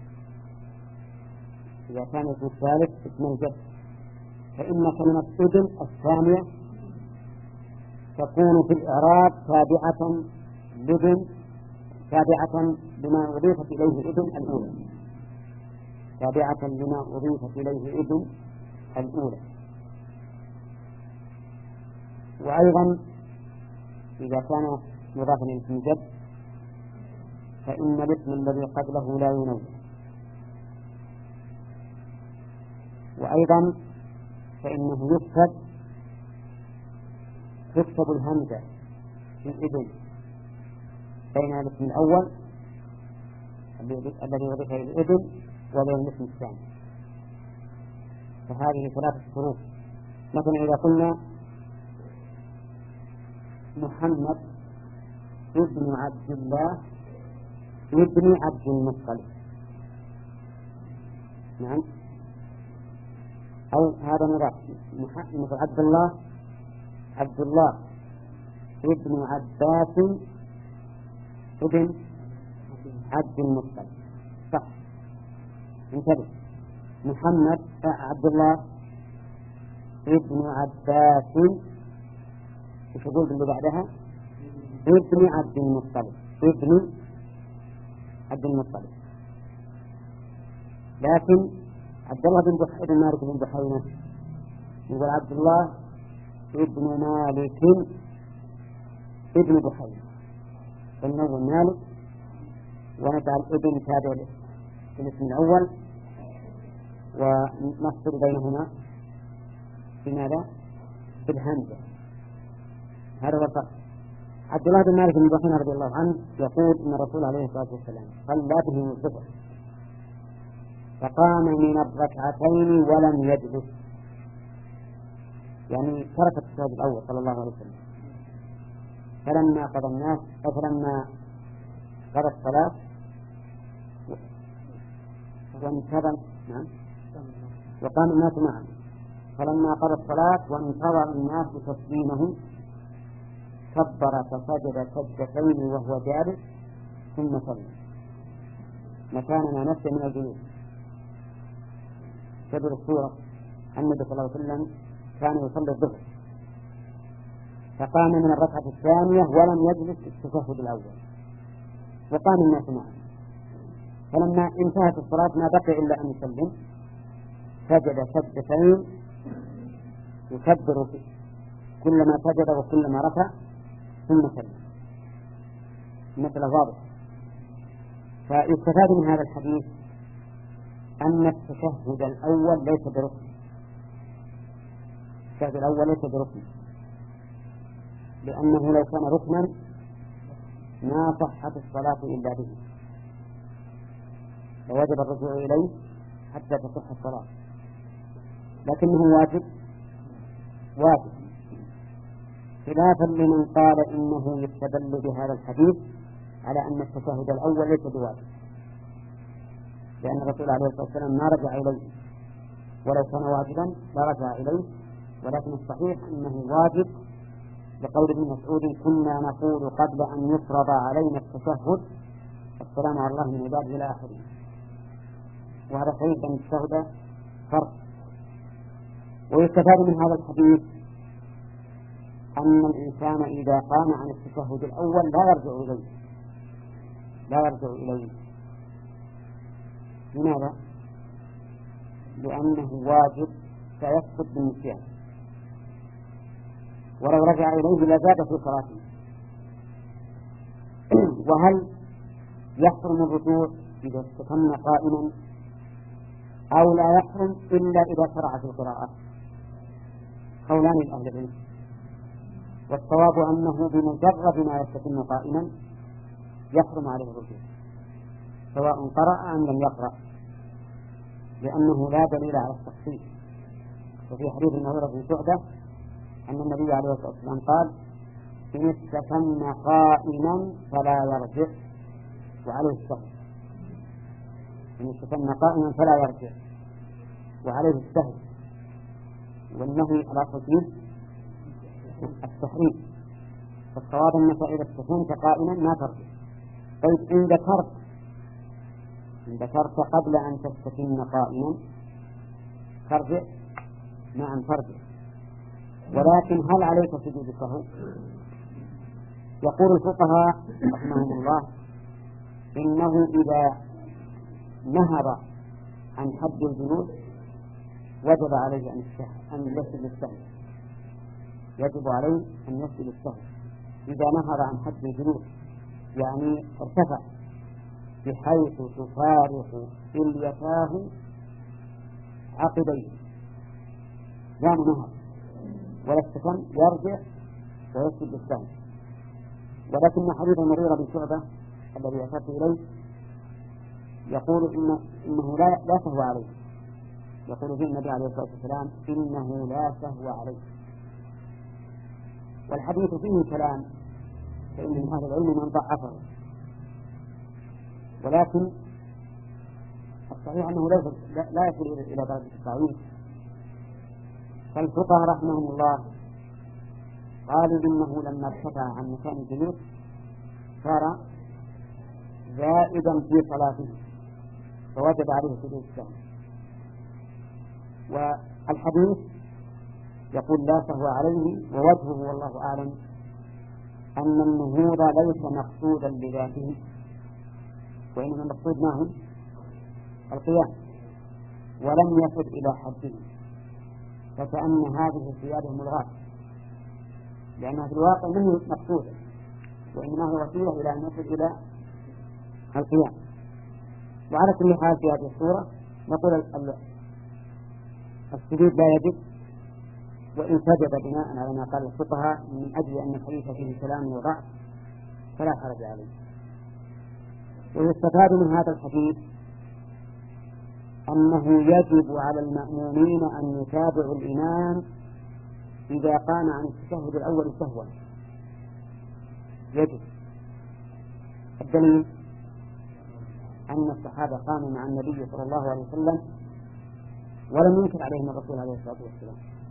إذا كان الاسم الثالث اسم الجد فإن كلمة ابن الثانية تكون في الإعراب تابعة لابن، تابعة لما أضيفت إليه ابن الأولى، تابعة لما أضيفت إليه ابن الأولى. وأيضا إذا كان مضافا إلى اسم الجد فإن الاسم الذي قبله لا ينون. وأيضا فإنه يكتب تكتب الهمزة في الابن بين الاسم الأول الذي وضع إلى الابن وبين الاسم الثاني. فهذه ثلاثة شروط. مثلا إذا قلنا محمد ابن عبد الله ابن عبد المطلب، نعم، أو هذا مضاف مثل عبد الله عبد الله ابن عباس ابن عبد المطلب، صح. انتبه، محمد عبد الله ابن عباس، ايش يقول اللي بعدها؟ ابن عبد المطلب، ابن عبد المطلب. لكن عبد الله بن بحينة ابن مالك بن بحينة يقول عبد الله ابن مالك ابن بحينة، فالنوع مالك ونجعل ابن تابع الاسم الأول ونفصل بينهما بماذا؟ بالهمزة. هذا هو الفرق. عبد الله بن مالك بن بحينة رضي الله عنه يقول إن الرسول عليه الصلاة والسلام صلى بهم الظهر فقام من الركعتين ولم يجلس، يعني ترك التشهد الأول صلى الله عليه وسلم. فلما قضى الناس فلما قضى الصلاة وانتظر، نعم، وقام الناس معه، فلما قضى الصلاة وانتظر الناس تسليمه كبر فسجد سجدتين وهو جالس ثم صلى مكان ما نفسه من الجلوس. تدل الصورة أن النبي صلى الله عليه وسلم كان يصلي الظهر فقام من الركعة الثانية ولم يجلس التشهد الأول وقام الناس معه، فلما انتهت الصلاة ما بقي إلا أن يسلم سجد سجدتين يكبر كلما سجد وكلما رفع ثم سلم. مثل واضح. فيستفاد من هذا الحديث أن التشهد الأول ليس بركن، التشهد الأول ليس بركن، لأنه لو كان ركنا ما صحت الصلاة إلا به، فوجب الرجوع إليه حتى تصح الصلاة، لكنه واجب واجب خلافا لمن قال إنه يستدل بهذا الحديث على أن التشهد الأول ليس بواجب، لأن الرسول عليه الصلاة والسلام ما رجع إليه، ولو كان واجبا لرجع إليه، ولكن الصحيح أنه واجب لقول ابن مسعود كنا نقول قبل أن يفرض علينا التشهد السلام على الله من عباده إلى آخره. وهذا صحيح أن التشهد فرض. ويستفاد من هذا الحديث أن الإنسان إذا قام عن التشهد الأول لا يرجع إليه لا يرجع إليه لماذا؟ لأنه واجب سيسقط بالنسيان، ولو رجع إليه لزاد في صلاته. وهل يحرم الرجوع إذا استتم قائما أو لا يحرم إلا إذا شرع في القراءة؟ قولان لأهل العلم، والصواب أنه بمجرد ما يستتم قائما يحرم عليه الرجوع سواء قرأ أم لم يقرأ، لأنه لا دليل على التخصيص. وفي حديث المغيرة بن شعبة أن النبي عليه الصلاة والسلام قال: إن استتم قائما فلا يرجع وعليه السهل. إن استتم قائما فلا يرجع وعليه السهل. والنهي على تجويز التحريم، فالصواب أنك إذا استتمت قائما ما ترجع. طيب إن ذكرت إن ذكرت قبل أن تستتم قائما ترجع؟ نعم ترجع، ولكن هل عليك سجود السهو؟ يقول الفقهاء رحمهم الله إنه إذا نهض عن حد الجلوس وجب عليه أن يسجد للسهو، يجب عليه أن يسجد للسهو إذا نهض عن حد الجلوس، يعني ارتفع بحيث تفارق إليتاه عقبيه، لا نهض ولا استتم يرجع ويسجد للسهو. ولكن حديث المغيرة بن شعبة الذي أشرت إليه يقول إن إنه لا لا سهو عليه، يقول فيه النبي عليه الصلاة والسلام: إنه لا سهو عليه. والحديث فيه كلام، فإن من أهل العلم من ضعفه، ولكن الصحيح أنه لا يصل إلى درجة التعويض. فالفقهاء رحمهم الله قالوا إنه لما ارتفع عن مكان الجلوس صار زائدا في صلاته فوجب عليه سجود السهو. والحديث يقول لا سهو عليه، ووجهه والله أعلم أن النهوض ليس مقصودا لذاته، وإنما المقصود ما هو القيام، ولم يصل إلى حده، فكأن هذه ثيابه ملغاة، لأنها في الواقع منه مقصودة، وإنما هو وسيلة إلى أن يصل إلى القيام. وعلى كل حال في هذه الصورة نقول السجود لا يجب، وإن سجد بناء على ما قال الفقهاء من أجل أن الحديث فيه كلام وضعف فلا حرج عليه. ويستفاد من هذا الحديث أنه يجب على المأمومين أن يتابعوا الإمام إذا قام عن التشهد الأول سهوا، يجب. الدليل أن الصحابة قاموا مع النبي صلى الله عليه وسلم ولم ينكر عليهم الرسول عليه الصلاة والسلام،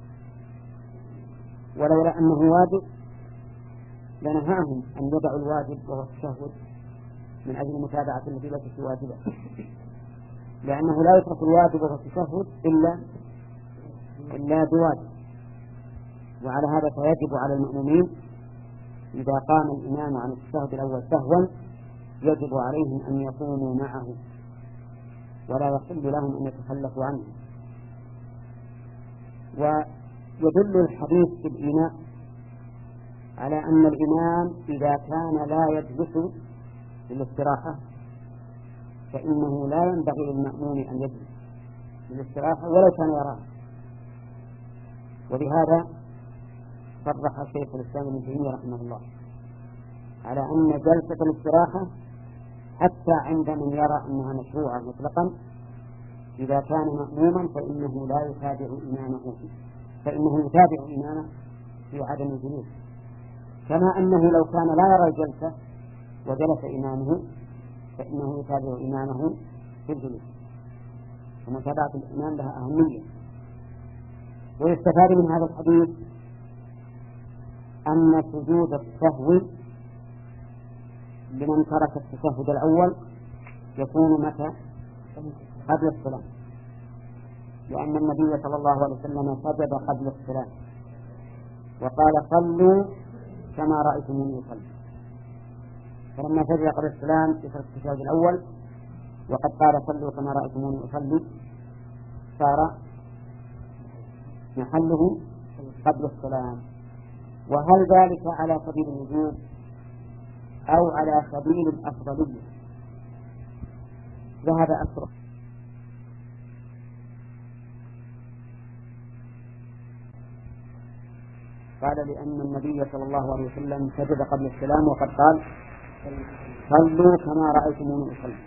ولولا أنه واجب لنهاهم أن يدعوا الواجب وهو التشهد من أجل متابعة التي ليست واجبة، لأنه لا يترك الواجب وهو التشهد إلا إلا بواجب. وعلى هذا فيجب على المأمومين إذا قام الإمام عن التشهد الأول سهوا يجب عليهم أن يقوموا معه، ولا يحل لهم أن يتخلفوا عنه. ويدل الحديث في الإمام على أن الإمام إذا كان لا يجلس للاستراحة فإنه لا ينبغي للمأموم أن يجلس للاستراحة ولو كان يراه. ولهذا صرح شيخ الإسلام ابن تيمية رحمه الله على أن جلسة الاستراحة حتى عند من يرى أنها مشروعة مطلقا إذا كان مأموما فإنه لا يتابع إمامه فإنه يتابع إمامه في عدم الجلوس، كما أنه لو كان لا يرى الجلسة وجلس إمامه فإنه يتابع إمامه في الجلوس، ومتابعة الإمام لها أهمية. ويستفاد من هذا الحديث أن سجود السهو لمن ترك التشهد الأول يكون متى؟ قبل السلام، لأن النبي صلى الله عليه وسلم سجد قبل السلام وقال صلوا كما رأيتموني أصلي، فلما سجد قبل السلام يترك التشهد الأول وقد قال صلوا كما رأيتموني أصلي صار محله قبل السلام. وهل ذلك على سبيل الوجوب أو على سبيل الأفضلية؟ ذهب أكثر قال لأن النبي صلى الله عليه وسلم سجد قبل السلام وقد قال صلوا كما رأيتموني أصلي،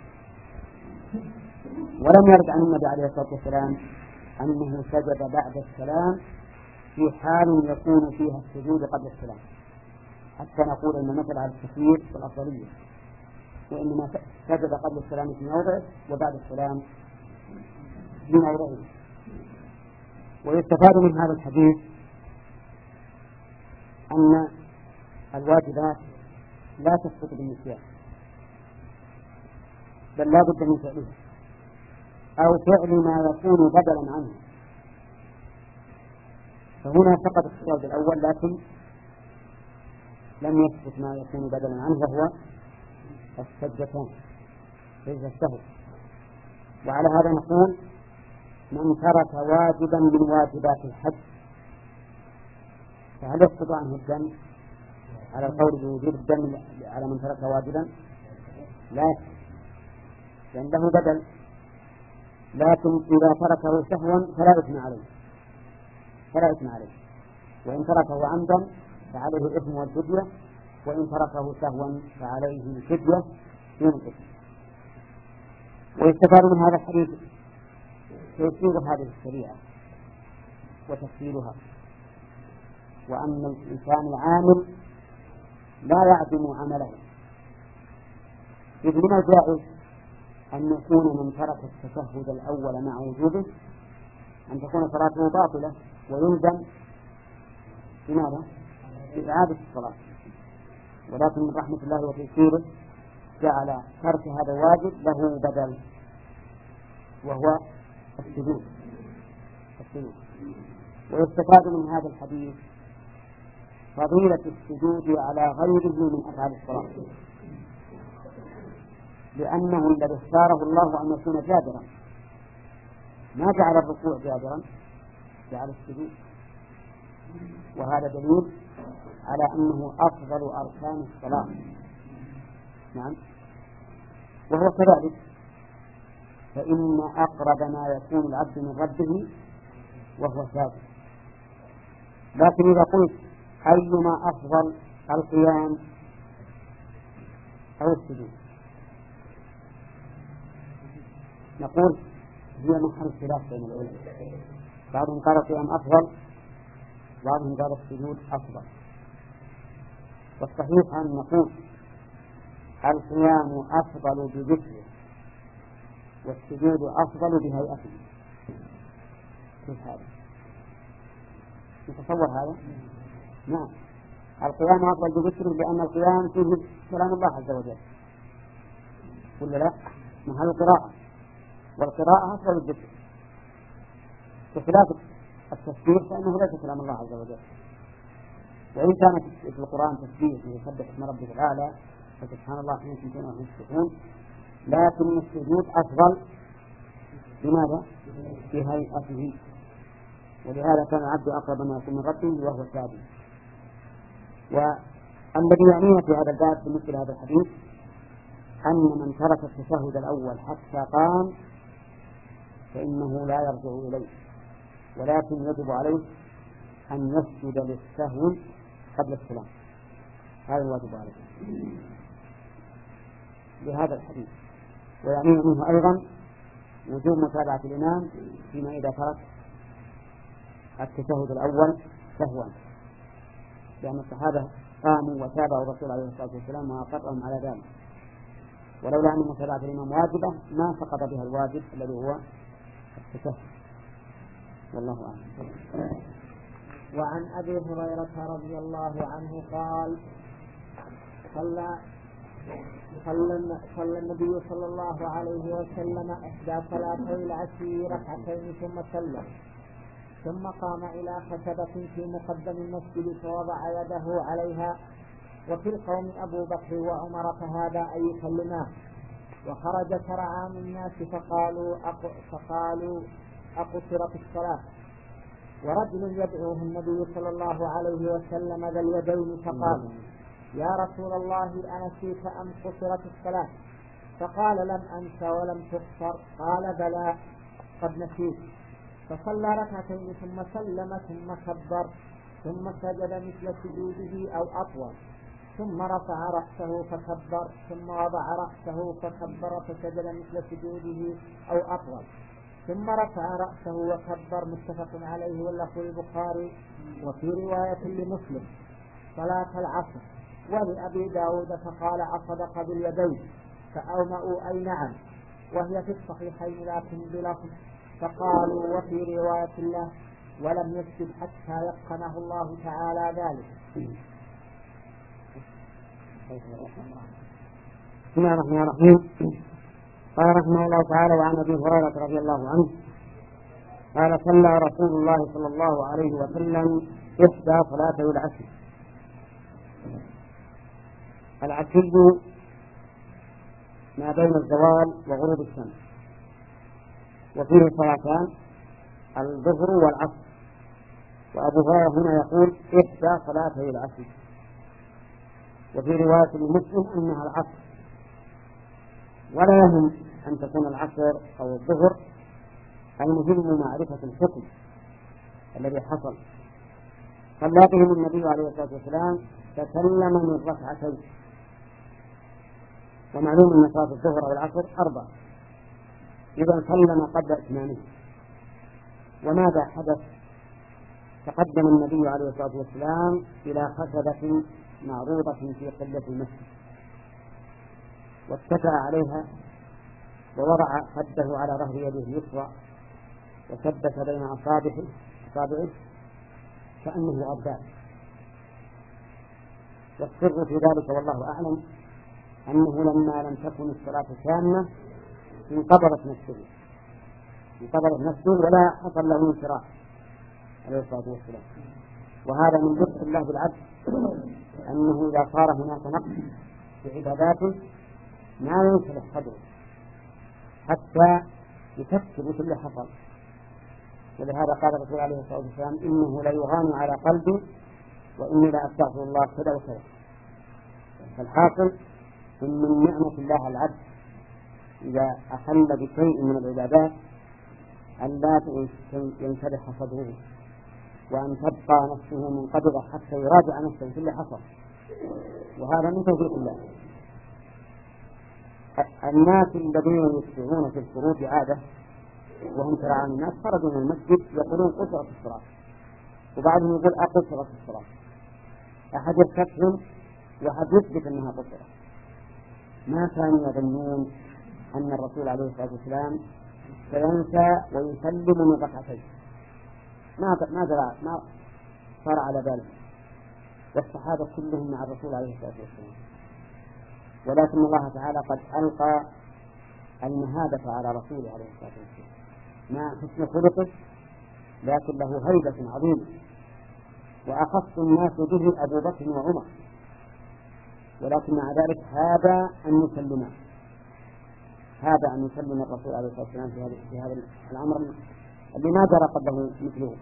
ولم يرد عن النبي عليه الصلاة والسلام أنه سجد بعد السلام في حال يكون فيها السجود قبل السلام، حتى نقول أن مثل على التخيير والأفضلية، وإنما سجد قبل السلام في موضعه وبعد السلام في موضعه. ويستفاد من هذا الحديث أن الواجبات لا تسقط بالنسيان، بل لا بد من فعلها أو فعل ما يكون بدلا عنه. فهنا سقط التشهد الأول لكن لم يسقط ما يكون بدلا عنه وهو السجدتان ليس السهو. وعلى هذا نقول من ترك واجبا من واجبات الحج فهل يسقط عنه الدم على القول بوجود الدم على من ترك واجبا؟ لا، لأن له بدل، لكن إذا تركه سهوا فلا إثم عليه فلا إثم عليه وإن تركه عمدا فعليه الإثم والفدية، وإن تركه سهوا فعليه الفدية دون الإثم. ويستفاد من هذا الحديث تيسير هذه الشريعة وتفصيلها، وأن الإنسان العامل لا يعدم عمله، إذ من الجائز أن يكون من ترك التشهد الأول مع وجوده أن تكون صلاته باطلة ويلزم بماذا؟ بإعادة الصلاة، ولكن من رحمة الله وتيسيره جعل ترك هذا الواجب له بدل وهو السجود. السجود. ويستفاد من هذا الحديث فضيلة السجود على غيره من أفعال الصلاة، لأنه الذي اختاره الله أن يكون جابرا، ما جعل الركوع جابرا، جعل السجود، وهذا دليل على أنه أفضل أركان الصلاة. نعم، وهو كذلك، فإن أقرب ما يكون العبد من ربه وهو ساجد. لكن إذا قلت أيما أفضل القيام أو السجود، نقول هي محل خلاف بين العلماء، بعضهم قال القيام أفضل، بعضهم قال السجود أفضل. والصحيح أن نقول القيام أفضل بذكره والسجود أفضل بهيئته. كيف هذا؟ نتصور هذا؟ نعم، القيام أفضل بذكره لأن القيام فيه كلام الله عز وجل، ولا لا؟ محل القراءة، والقراءة أفضل الذكر، بخلاف التسبيح فإنه ليس كلام الله عز وجل. وإن كانت في القرآن تسبيح يسبح اسم ربك الأعلى فسبحان الله حين تمسكون وحين تسبحون، لكن السجود أفضل بماذا؟ بهيئته، ولهذا كان العبد أقرب ما يكون من ربه وهو ساجد. والذي يعنينا في هذا الباب بالنسبة لهذا الحديث أن من ترك التشهد الأول حتى قام فإنه لا يرجع إليه، ولكن يجب عليه أن يسجد للسهو قبل السلام، هذا الواجب عليه بهذا الحديث. ويعني منه أيضا وجوب متابعة الإمام فيما إذا ترك التشهد الأول سهوا، لأن الصحابة قاموا وتابعوا الرسول عليه الصلاة والسلام وأقرهم على ذلك، ولولا أن متابعة الإمام واجبة ما سقط بها الواجب الذي هو التشهد، والله أعلم. وعن أبي هريرة رضي الله عنه قال: صلى صلى النبي صلى الله عليه وسلم إحدى صلاتي العشي ركعتين ثم سلم، ثم قام إلى خشبة في مقدم المسجد فوضع يده عليها، وفي القوم أبو بكر وعمر فهذا أن يسلماه، وخرج سرعان الناس فقالوا أق... فقالوا أقصرت الصلاة، ورجل يدعوه النبي صلى الله عليه وسلم ذا اليدين فقال: يا رسول الله أنسيت أم قصرت الصلاة؟ فقال: لم أنس ولم تقصر. قال: بلى قد نسيت. فصلى ركعتين ثم سلم ثم كبر ثم سجد مثل سجوده أو أطول، ثم رفع رأسه فكبر ثم وضع رأسه فكبر فسجد مثل سجوده أو أطول، ثم رفع رأسه وكبر. متفق عليه واللفظ البخاري. وفي رواية لمسلم صلاة العصر ولأبي داود فقال: أصدق باليدين؟ فأومأوا أي نعم، وهي في الصحيحين لكن بلفظ. فقالوا وفي رواية الله: ولم يسجد حتى يقنه الله تعالى ذلك. بسم الله الرحمن الرحيم. قال رحمه الله تعالى: وعن أبي هريرة رضي الله عنه قال: صلى رسول الله صلى الله عليه وسلم إحدى صلاتي العشي. العشي ما بين الزوال وغروب الشمس، وفيه صلاتان: الظهر والعصر. وأبو هريرة هنا يقول إحدى صلاتي العشي، وفي رواية لمسلم أنها العصر، ولا يهم أن تكون العصر أو الظهر، المهم معرفة الحكم الذي حصل. صلى بهم النبي عليه الصلاة والسلام فسلم من ركعتين، ومعلوم أن صلاة الظهر أو العصر أربع، إذا سلم قبل إتمامه. وماذا حدث؟ تقدم النبي عليه الصلاة والسلام إلى خشبة معروضة في قبلة المسجد، واتكأ عليها ووضع خده على ظهر يده اليسرى وثبت بين أصابعه أصابعه كأنه غضبان. والسر في ذلك والله أعلم أنه لما لم تكن الصلاة تامة انقبضت نفسه انقبضت نفسه ولا حصل له انشراح عليه الصلاة والسلام. وهذا من لطف الله بالعبد، أنه إذا صار هناك نقص في عباداته ما ينشرح صدره حتى يفكر في اللي حصل. ولهذا قال الرسول عليه الصلاة والسلام: إنه ليغان على قلبي وإني لا أستغفر الله كذا وكذا. فالحاصل إن من نعمة الله العبد إذا أخل بشيء من العبادات أن لا ينشرح صدره، وأن تبقى نفسه منقبضة حتى يراجع نفسه في اللي حصل، وهذا من توفيق الله. الناس الذين يشرعون في الفروض عادة وهم شرعان الناس خرجوا من المسجد يقولون قصرت الصلاة، وبعضهم يقول أقصرت الصلاة، أحد يستفهم وأحد يثبت أنها قصرت. ما كانوا يظنون أن الرسول عليه الصلاة والسلام سينسى ويسلم من ركعتين، ما ما ما صار على باله، والصحابة كلهم مع الرسول عليه الصلاة والسلام. ولكن الله تعالى قد ألقى المهابة على رسوله عليه الصلاة والسلام مع حسن خلقه، لكن له هيبة عظيمة، وأخص الناس به أبو بكر وعمر، ولكن مع ذلك هذا أن يسلم هذا أن يسلم الرسول عليه الصلاة والسلام في هذا في هذا الأمر اللي ما جرى قبله مثله.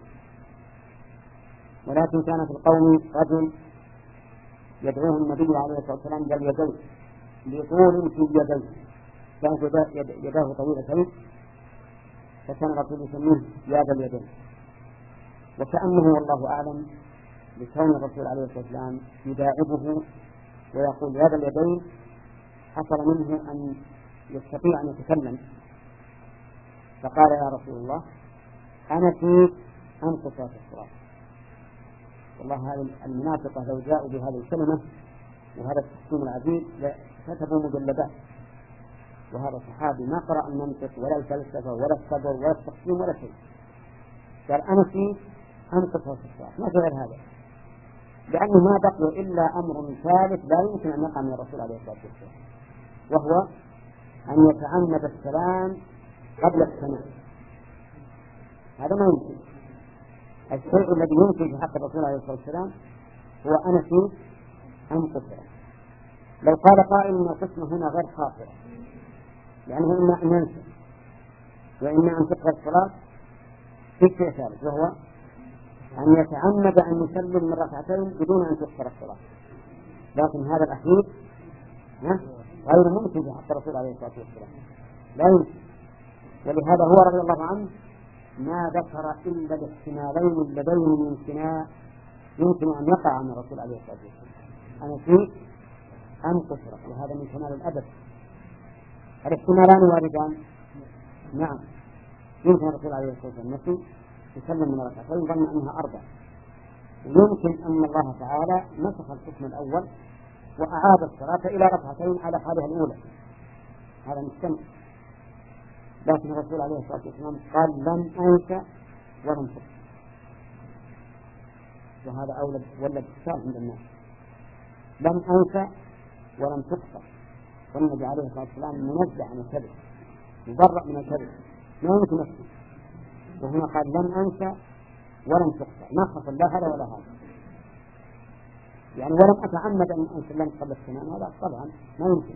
ولكن كان في القوم رجل يدعوه النبي عليه الصلاة والسلام ذا اليدين لطول في يديه، كانت يداه طويلتين، فكان الرسول يسميه يا ذا اليدين. وكأنه والله أعلم لكون الرسول عليه الصلاة والسلام يداعبه ويقول يا ذا اليدين حصل منه أن يستطيع أن يتكلم، فقال: يا رسول الله أنا فيك أنقص في الصلاة. والله هذه المنافقة لو جاءوا بهذه الكلمة وهذا التحكيم العجيب كتبوا مجلدات، وهذا صحابي ما قرأ المنطق ولا الفلسفة ولا الصبر ولا التقسيم ولا شيء، قال أنا فيك أنقص في الصلاة، ما في غير هذا. لأنه ما بقي إلا أمر ثالث لا يمكن أن يقع من الرسول عليه الصلاة والسلام، وهو أن يتعمد السلام قبل الثناء. هذا ما يمكن. الشيء الذي يمكن في حق الرسول عليه الصلاة والسلام هو أنا فيه أم قصر. لو قال قائل أن القسمة هنا غير خاطئة، لأنه إما أن ينسى وإما أن تقرأ الصلاة في شيء ثالث، وهو أن يتعمد أن يسلم من ركعتين بدون أن تقصر الصلاة. لكن هذا الأخير غير ممكن في حق الرسول عليه الصلاة والسلام، لا يمكن. ولهذا هو رضي الله عنه ما ذكر إلا الاحتمالين اللذين يمكن يمكن أن يقع من الرسول عليه الصلاة والسلام، أنا فيه أم قصر. وهذا من كمال الأدب. الاحتمالان واردان. نعم، يمكن الرسول عليه الصلاة والسلام نسي يسلم من ركعتين ظن أنها أربع، ويمكن أن الله تعالى نسخ الحكم الأول وأعاد الصلاة إلى ركعتين على حالها الأولى، هذا مستمع. لكن الرسول عليه الصلاة والسلام قال لم أنسى ولم تقصر، وهذا أولى ولد الشرع عند الناس. لم أنسى ولم تقصر، والنبي عليه الصلاة والسلام منزه عن الكذب، مبرأ من الكذب، ما يمكن نفسه. وهنا قال لم أنسى ولم تقصر، ما حصل لا هذا ولا هذا. يعني ولم أتعمد أن أسلم قبل السنان، هذا طبعا ما يمكن.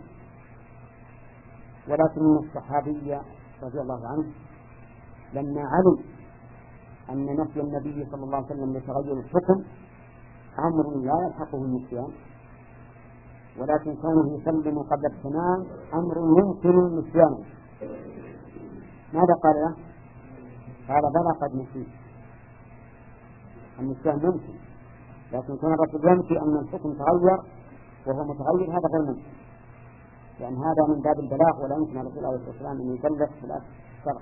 ولكن الصحابي رضي الله عنه لما علم أن نفي النبي صلى الله عليه وسلم لتغير الحكم أمر لا يلحقه النسيان، ولكن كونه يسلم قبل السنان أمر يمكن النسيان. ماذا قال له؟ قال بلى قد نسيت. النسيان ممكن، لكن كان الرسول ينفي أن الحكم تغير وهو متغير، هذا غير ممكن، لأن هذا من باب البلاغ، ولا يمكن على الرسول عليه الصلاة والسلام أن يبلغ في الشرع.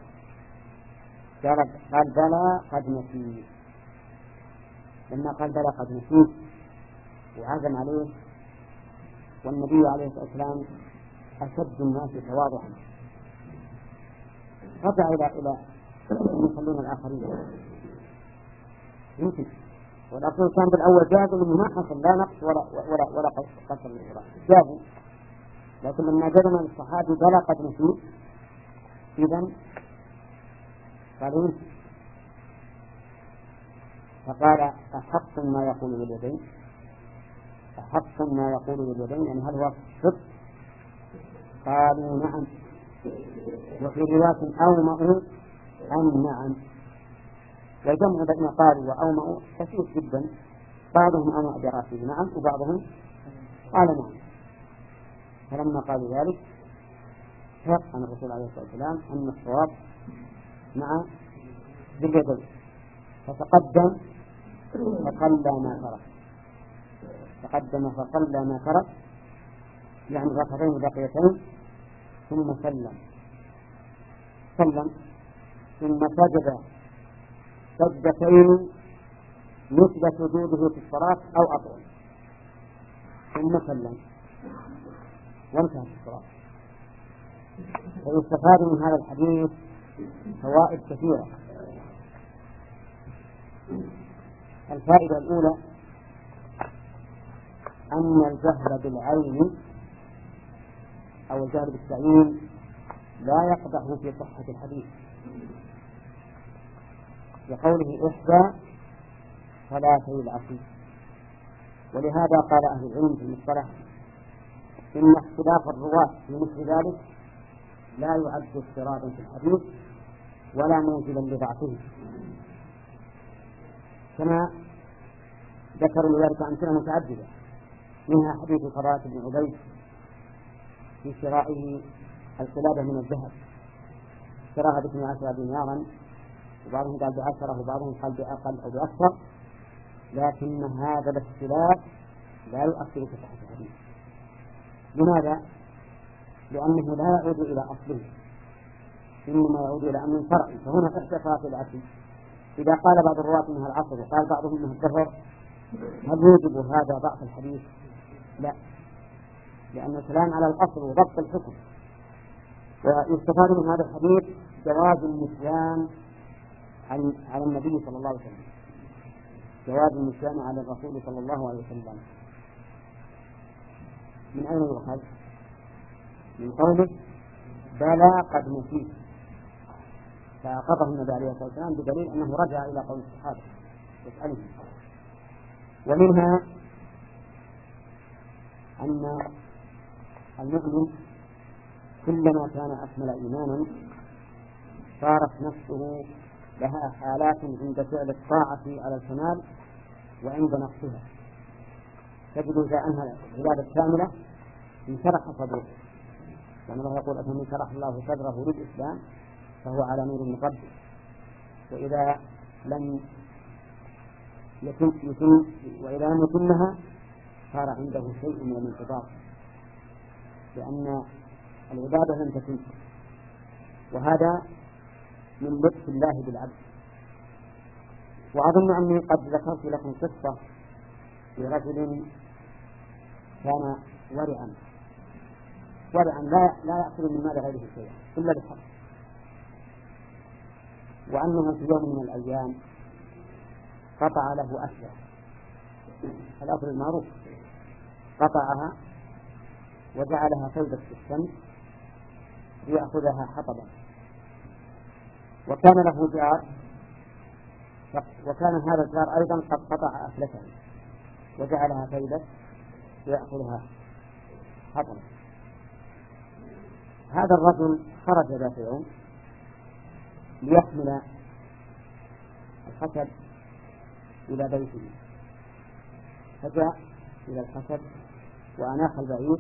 قال بلى قد نسيت. لما قال بلى قد نسيت وعزم عليه، والنبي عليه الصلاة والسلام أشد الناس تواضعا، رجع إلى إلى المصلين الآخرين يمكن. والأصل كان بالأول جاز أنه ما حصل لا نقص ولا ولا ولا قصر الإجراء جاز، لكن لما جرم الصحابي بلى قد نسيت إذن قالوا يمكن. فقال أحق ما يقول باليدين، أحق ما يقول باليدين، يعني هل هو صدق؟ قالوا نعم. وفي رواية أومأوا أم نعم، وجمع بين قالوا وأومأوا كثير جدا، بعضهم أومأ براسه نعم وبعضهم قال نعم. فلما قالوا ذلك تيقن الرسول عليه الصلاة والسلام أن الصواب مع باليدين، فتقدم فصلى ما ترك، تقدم فصلى ما ترك، يعني ركعتين بقيتين، ثم سلم سلم ثم سجد سجدتين مثل سجوده في الصلاة أو أطول، ثم سلم وانتهت الصلاة. ويستفاد من هذا الحديث فوائد كثيرة. الفائدة الأولى أن الجهل بالعين أو الجهل بالتعيين لا يقدح في صحة الحديث، لقوله إحدى ثلاثي العشي. ولهذا قال أهل العلم في المصطلح إن اختلاف الرواة في مثل ذلك لا يعد اضطرابا في الحديث ولا موجبا لضعفه، كما ذكروا لذلك أمثلة متعددة، منها حديث فراس بن عبيد في شرائه القلادة من الذهب، شراها باثني عشر دينارا، وبعضهم قال بعشرة وبعضهم قال بأقل أو بأكثر، لكن هذا الاختلاف لا يؤثر في صحة الحديث. لماذا؟ لأنه لا يعود إلى أصله، إنما يعود إلى أمر فرعي. فهنا اختفى في العشي، إذا قال بعض الرواة أنها العصر وقال بعضهم أنها الظهر، هل يوجب هذا ضعف الحديث؟ لا، لأن الكلام على الأصل وضبط الحكم. ويستفاد من هذا الحديث جواز النسيان على النبي صلى الله عليه وسلم، جواز النسيان على الرسول صلى الله عليه وسلم من أين يؤخذ؟ من قوله بلى قد نسيت، فأخذه النبي عليه الصلاة والسلام بدليل أنه رجع إلى قول الصحابة يسأله. ومنها أن المؤمن كلما كان أكمل إيمانا صارت نفسه لها حالات عند فعل الطاعة على الكمال وعند نقصها، تجد إذا أنهى العبادة الكاملة انشرح صدره، لأن الله يقول أفمن شرح الله صدره للإسلام فهو على نور من ربه، وإذا لم يتم يتم وإذا لم يتمها صار عنده شيء من الانتظار، لأن العبادة لم تتم، وهذا من لطف الله بالعبد. وأظن أني قد ذكرت لكم قصة لرجل كان ورعا ورعا لا لا يأكل من مال غيره شيئا إلا بالحق، وأنه في يوم من الأيام قطع له أشياء، الأكل المعروف، قطعها وجعلها فوزة في الشمس ليأخذها حطبا، وكان له جار، وكان هذا الجار أيضا قد قطع أكلته وجعلها فوزة ليأخذها حطبا. هذا الرجل خرج ذات يوم ليحمل الخشب إلى بيته، فجاء إلى الخشب وأناخ البعير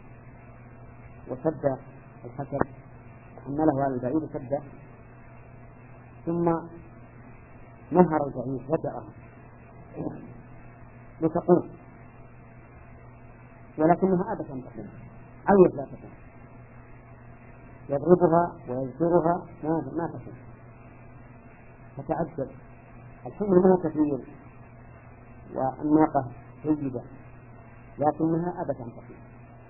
وسد الخشب، حمله على البعير وسده، ثم نهر البعير ودعها لتقوم، ولكنها أبت أن تقوم، عيت لا تقوم، يضربها ويزجرها ما ما تقوم، فتعجب، الحمل منها كثير والناقة جيدة لكنها أبت أن تقوم،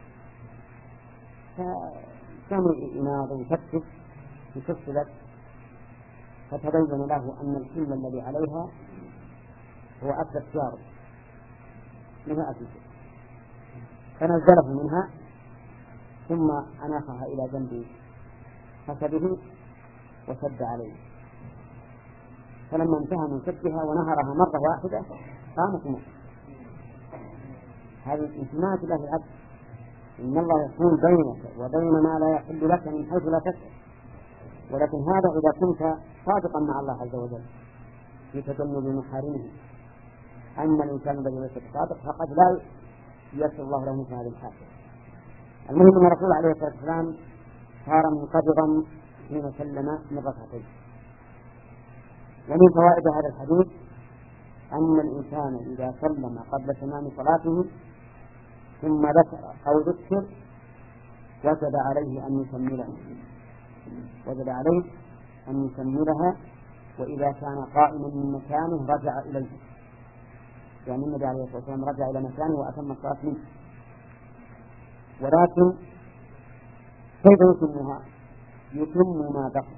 فكان يناظر ويفتش يفصلت، فتبين له أن الحمل الذي عليها هو أكل الشارب منها أكل، فنزله منها ثم أناخها إلى جنب خشبه وسد عليه، فلما انتهى من سدها ونهرها مرة واحدة قامت موت. هذه انتماء الله العبد، إن الله يحول بينك وبين ما لا يحل لك من حيث لا تشعر، ولكن هذا إذا كنت صادقا مع الله عز وجل في تجنب محارمه. أما الإنسان الذي ليس صادق فقد لا يسر الله له مثل هذه الحال. المهم أن الرسول عليه الصلاة والسلام صار منقبضا حين سلم من ركعتين. ومن فوائد هذا الحديث أن الإنسان إذا سلم قبل تمام صلاته ثم ذكر أو ذكر وجب عليه أن يكملها وجب عليه أن يكملها وإذا كان قائما من مكانه رجع إليه، يعني النبي عليه الصلاة والسلام رجع إلى مكانه وأتم الصلاة منه. ولكن كيف يتمها؟ يتم ما بقي.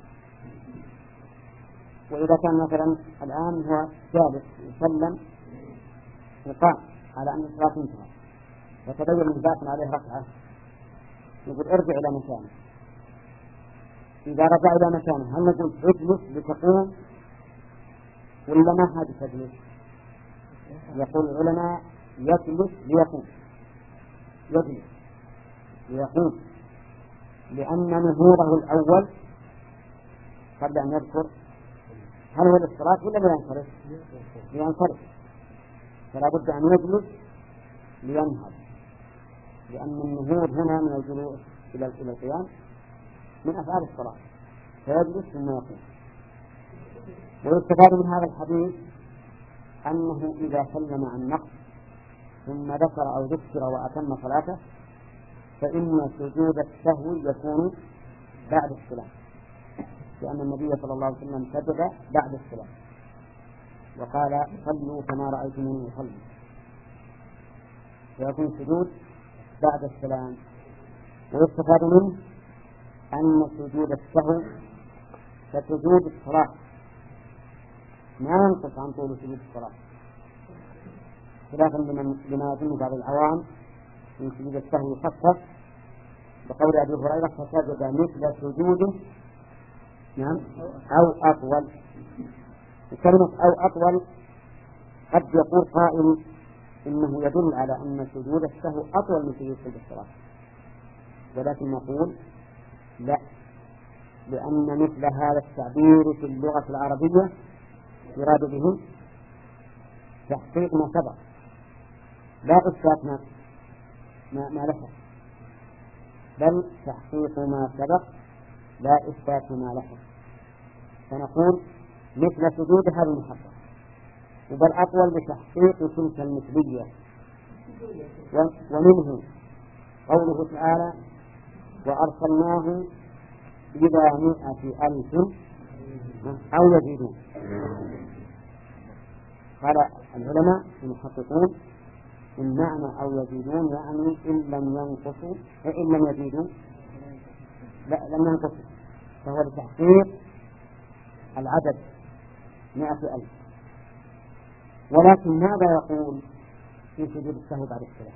وإذا كان مثلا الآن هو جالس يسلم وقام على أن الصلاة انتهى وتبين من باق عليه ركعة، يقول ارجع إلى مكانه. إذا رجع إلى مكانه هل نقول اجلس لتقوم ولا ما حاجة تجلس؟ يقول العلماء يجلس ليقوم، يجلس ليقوم، لأن نهوضه الأول قبل أن يذكر هل هو للصلاة ولا لا ينصرف؟ لينصرف، فلا بد أن يجلس لينهض، لأن النهوض هنا من الجلوس إلى إلى القيام من أفعال الصلاة، فيجلس ثم يقوم. ويستفاد من هذا الحديث أنه إذا سلم عن نقص ثم ذكر أو ذكر وأتم صلاته فإن سجود السهو يكون بعد السلام، لأن النبي صلى الله عليه وسلم سجد بعد السلام وقال صلوا كما رأيتموني أصلي، فيكون سجود بعد السلام. ويستفاد منه أن سجود السهو كسجود الصلاة ما ينقص عن طول سجود الصلاة، خلافا لما يظن بعض العوام من سجود السهو يخفف بقول أبي هريرة فسجد مثل سجوده نعم أو أطول. كلمة أو أطول قد يقول قائل إنه يدل على أن سجود السهو أطول من سجود سجود الصلاة، ولكن نقول لا، لأن مثل هذا التعبير في اللغة العربية يراد به تحقيق ما سبق لا إثبات ما, ما, ما لحق، بل تحقيق ما سبق لا إثبات ما لحق. فنقول مثل سجود هذا المحقق، وبل أطول بتحقيق تلك المثلية. ومنه قوله تعالى وأرسلناه إلى مئة ألف أو يزيدون. قال العلماء المحققون إن معنى أو يزيدون يعني إن لم ينقصوا إن لم يزيدوا لا لم ينقصوا، فهو لتحقيق العدد مئة ألف. ولكن ماذا يقول في سجود السهو بعد السلام؟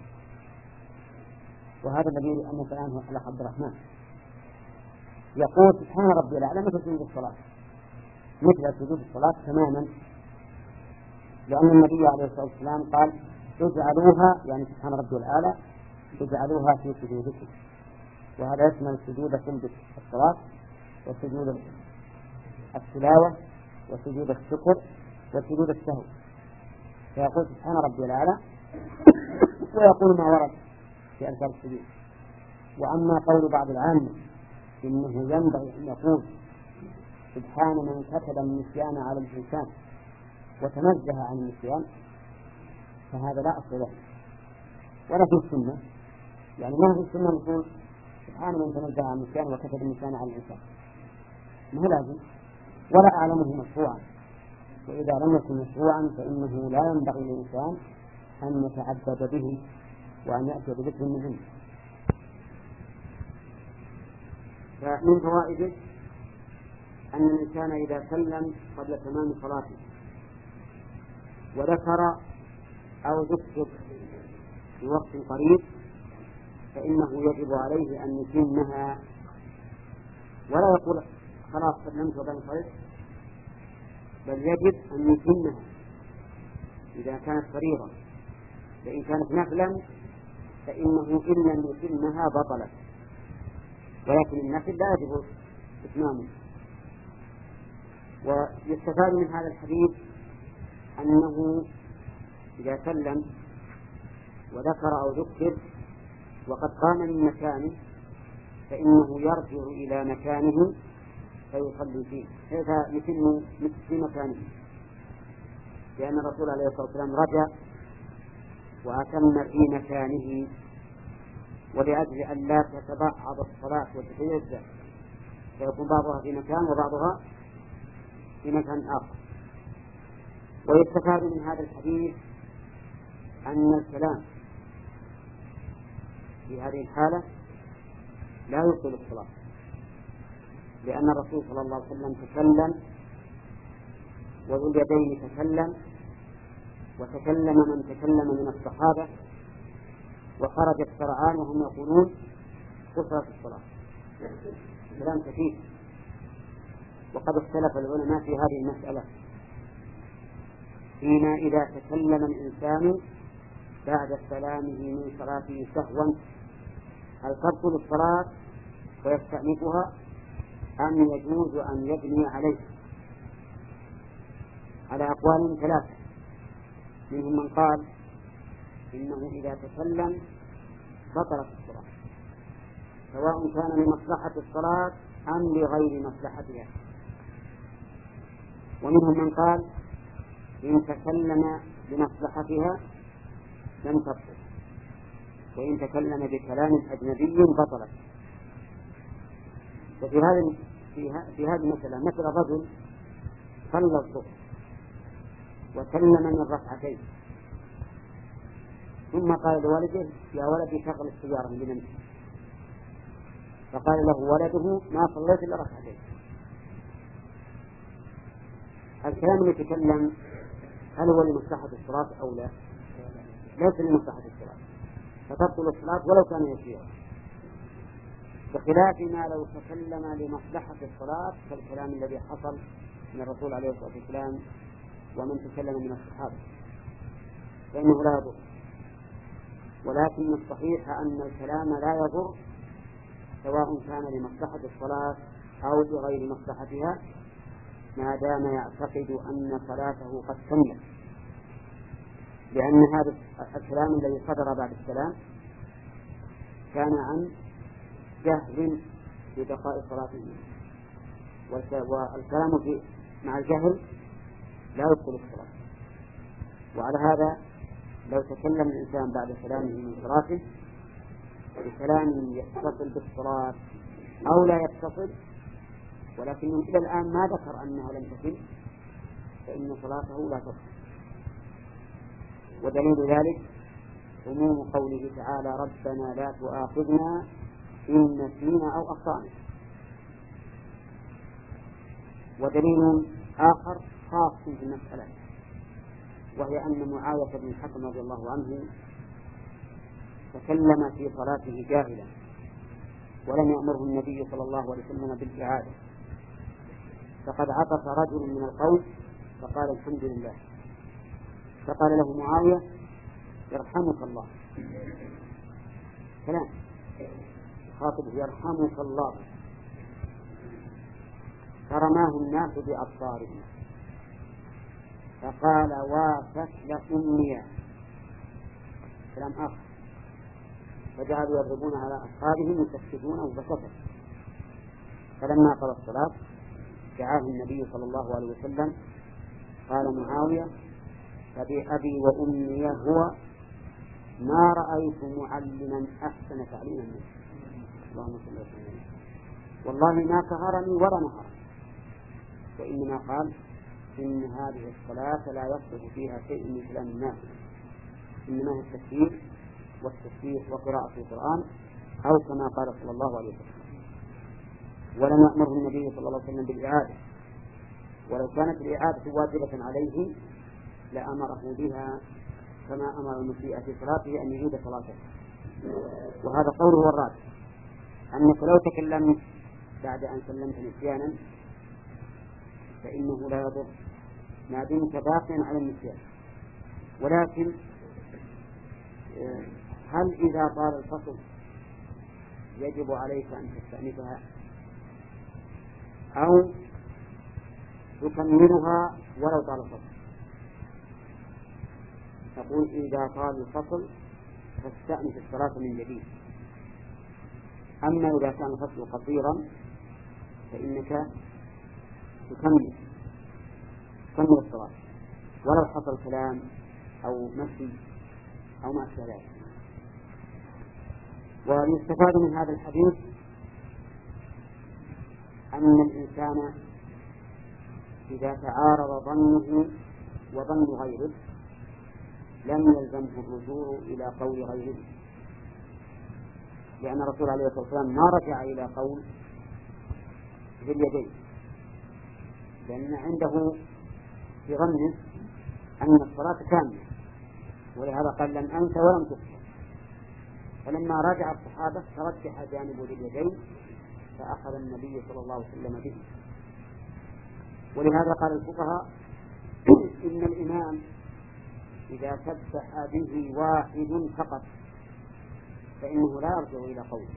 وهذا الذي أن كلامه على عبد الرحمن يقول سبحان ربي الأعلى مثل سجود الصلاة، مثل سجود الصلاة تماما، لأن النبي عليه الصلاة والسلام قال اجعلوها يعني سبحان ربي الأعلى اجعلوها في سجودكم، وهذا يشمل سجود سجود الصلاة وسجود التلاوة وسجود الشكر وسجود السهو، فيقول سبحان ربي الأعلى ويقول ما ورد في أذكار السجود. وأما قول بعض العامة إنه ينبغي أن يقول سبحان من كتب النسيان على الإنسان وتنزه عن النسيان، فهذا لا أصل له ولا في السنة، يعني ما في السنة نقول سبحان من تنزه عن النسيان وكتب النسيان على الإنسان، ما هو لازم ولا أعلمه مشروعا، وإذا لم يكن مشروعا فإنه لا ينبغي للإنسان أن يتعبد به وأن يأتي بذكر من عنده. فمن فوائده أن الإنسان إذا سلم قبل تمام صلاته وذكر أو ذكر في وقت قريب فإنه يجب عليه أن يتمها، ولا يقول خلاص سلمت وبنصرف، بل يجب أن يتمها إذا كانت فريضة، فإن كانت نفلا فإنه إن لم يتمها بطلت، ولكن النفل لا يجب إتمامه. ويستفاد من هذا الحديث أنه إذا سلم وذكر أو ذكر وقد قام من مكانه فإنه يرجع إلى مكانه فيصلي فيه، هذا يتم في مكانه، لأن الرسول عليه الصلاة والسلام رجع وأتم في مكانه، ولأجل أن لا تتبعض الصلاة وتتجزأ فيكون بعضها في مكان وبعضها في مكان آخر. ويستفاد من هذا الحديث أن الكلام في هذه الحالة لا يبطل الصلاة، لأن الرسول صلى الله عليه وسلم تكلم وذو اليدين تكلم وتكلم من تكلم من الصحابة وخرج السرعان وهم يقولون قصرت الصلاة، كلام كثير. وقد اختلف العلماء في هذه المسألة فيما إذا تكلم الإنسان بعد سلامه من صلاته سهوا هل تبطل الصلاة ويستأنفها أم يجوز أن يبني عليه؟ على أقوال ثلاثة، منهم من قال إنه إذا تكلم بطلت الصلاة سواء كان لمصلحة الصلاة أم لغير مصلحتها، ومنهم من قال إن تكلم بمصلحتها لم تبطل، وإن تكلم بكلام أجنبي بطلت. وفي هذه في هذه المسألة مثل رجل صلى الظهر وسلم من ركعتين ثم قال لوالده يا ولدي شغل السيارة بنمسك، فقال له ولده ما صليت إلا ركعتين. الكلام اللي يتكلم هل هو لمصلحة الصلاة أو لا؟ ليس لمصلحة الصلاة، فتبطل الصلاة ولو كان يسيرا، بخلاف ما لو تكلم لمصلحة الصلاة كالكلام الذي حصل من الرسول عليه الصلاة والسلام ومن تكلم من الصحابة فإنه لا يضر. ولكن الصحيح أن الكلام لا يضر سواء كان لمصلحة الصلاة أو لغير مصلحتها، ما دام يعتقد أن صلاته قد تمت، لأن هذا الكلام الذي صدر بعد السلام كان عن جهل ببقاء صلاته، والكلام في مع الجهل لا يبطل الصلاة. وعلى هذا لو تكلم الإنسان بعد سلامه من صلاته بكلام يتصل بالصلاة أو لا يتصل، ولكنه إلى الآن ما ذكر أنها لم تتم، فإن صلاته لا تصح. ودليل ذلك عموم قوله تعالى ربنا لا تؤاخذنا إن نسينا أو أخطأنا. ودليل آخر خاص في المسألة، وهي أن معاوية بن الحكم رضي الله عنه تكلم في صلاته جاهلا ولم يأمره النبي صلى الله عليه وسلم بالإعادة، فقد عطس رجل من القوم فقال الحمد لله، فقال له معاوية يرحمك الله، كلام خاطب يرحمك الله، فرماه الناس بأبصارهم فقال وافت أمي، كلام آخر، فجعلوا يضربون على أصحابهم يسكتونه فسكت. فلما قضى الصلاة دعاه النبي صلى الله عليه وسلم قال معاوية فبأبي وأمي هو ما رأيت معلما أحسن تعليما منه، اللهم صل وسلم، والله ما كهرني ولا نهر، وإنما قال إن هذه الصلاة لا يصلح فيها شيء من كلام الناس، إنما هي التكبير والتسبيح وقراءة القرآن أو كما قال صلى الله عليه وسلم. ولم يأمره النبي صلى الله عليه وسلم بالإعادة، ولو كانت الإعادة واجبة عليه لأمره بها كما أمر المسيء في صلاته أن يعيد صلاته. وهذا قوله الراجح، أنك لو تكلمت بعد أن سلمت نسيانا فإنه لا يضر ما دمت باقيا على النسيان. ولكن هل إذا طال الفصل يجب عليك أن تستأنفها أو تكملها ولو طال الفصل؟ تقول إذا طال الفصل فاستأنف الصلاة من جديد، أما إذا كان الفصل قصيرا فإنك تكمل تكمل الصلاة ولو حصل كلام أو مشي أو ما أشبه ذلك. ويستفاد من هذا الحديث أن الإنسان إذا تعارض ظنه وظن غيره لم يلزمه الرجوع إلى قول غيره، لأن الرسول عليه الصلاة والسلام ما رجع إلى قول ذي اليدين، لأن عنده في ظنه أن الصلاة كاملة، ولهذا قال لم أنت ولم تكفر. فلما رجع الصحابة ترجح جانب ذي اليدين فأخذ النبي صلى الله عليه وسلم به. ولهذا قال الفقهاء إن الإمام إذا سبح به واحد فقط فإنه لا يرجع إلى قوله،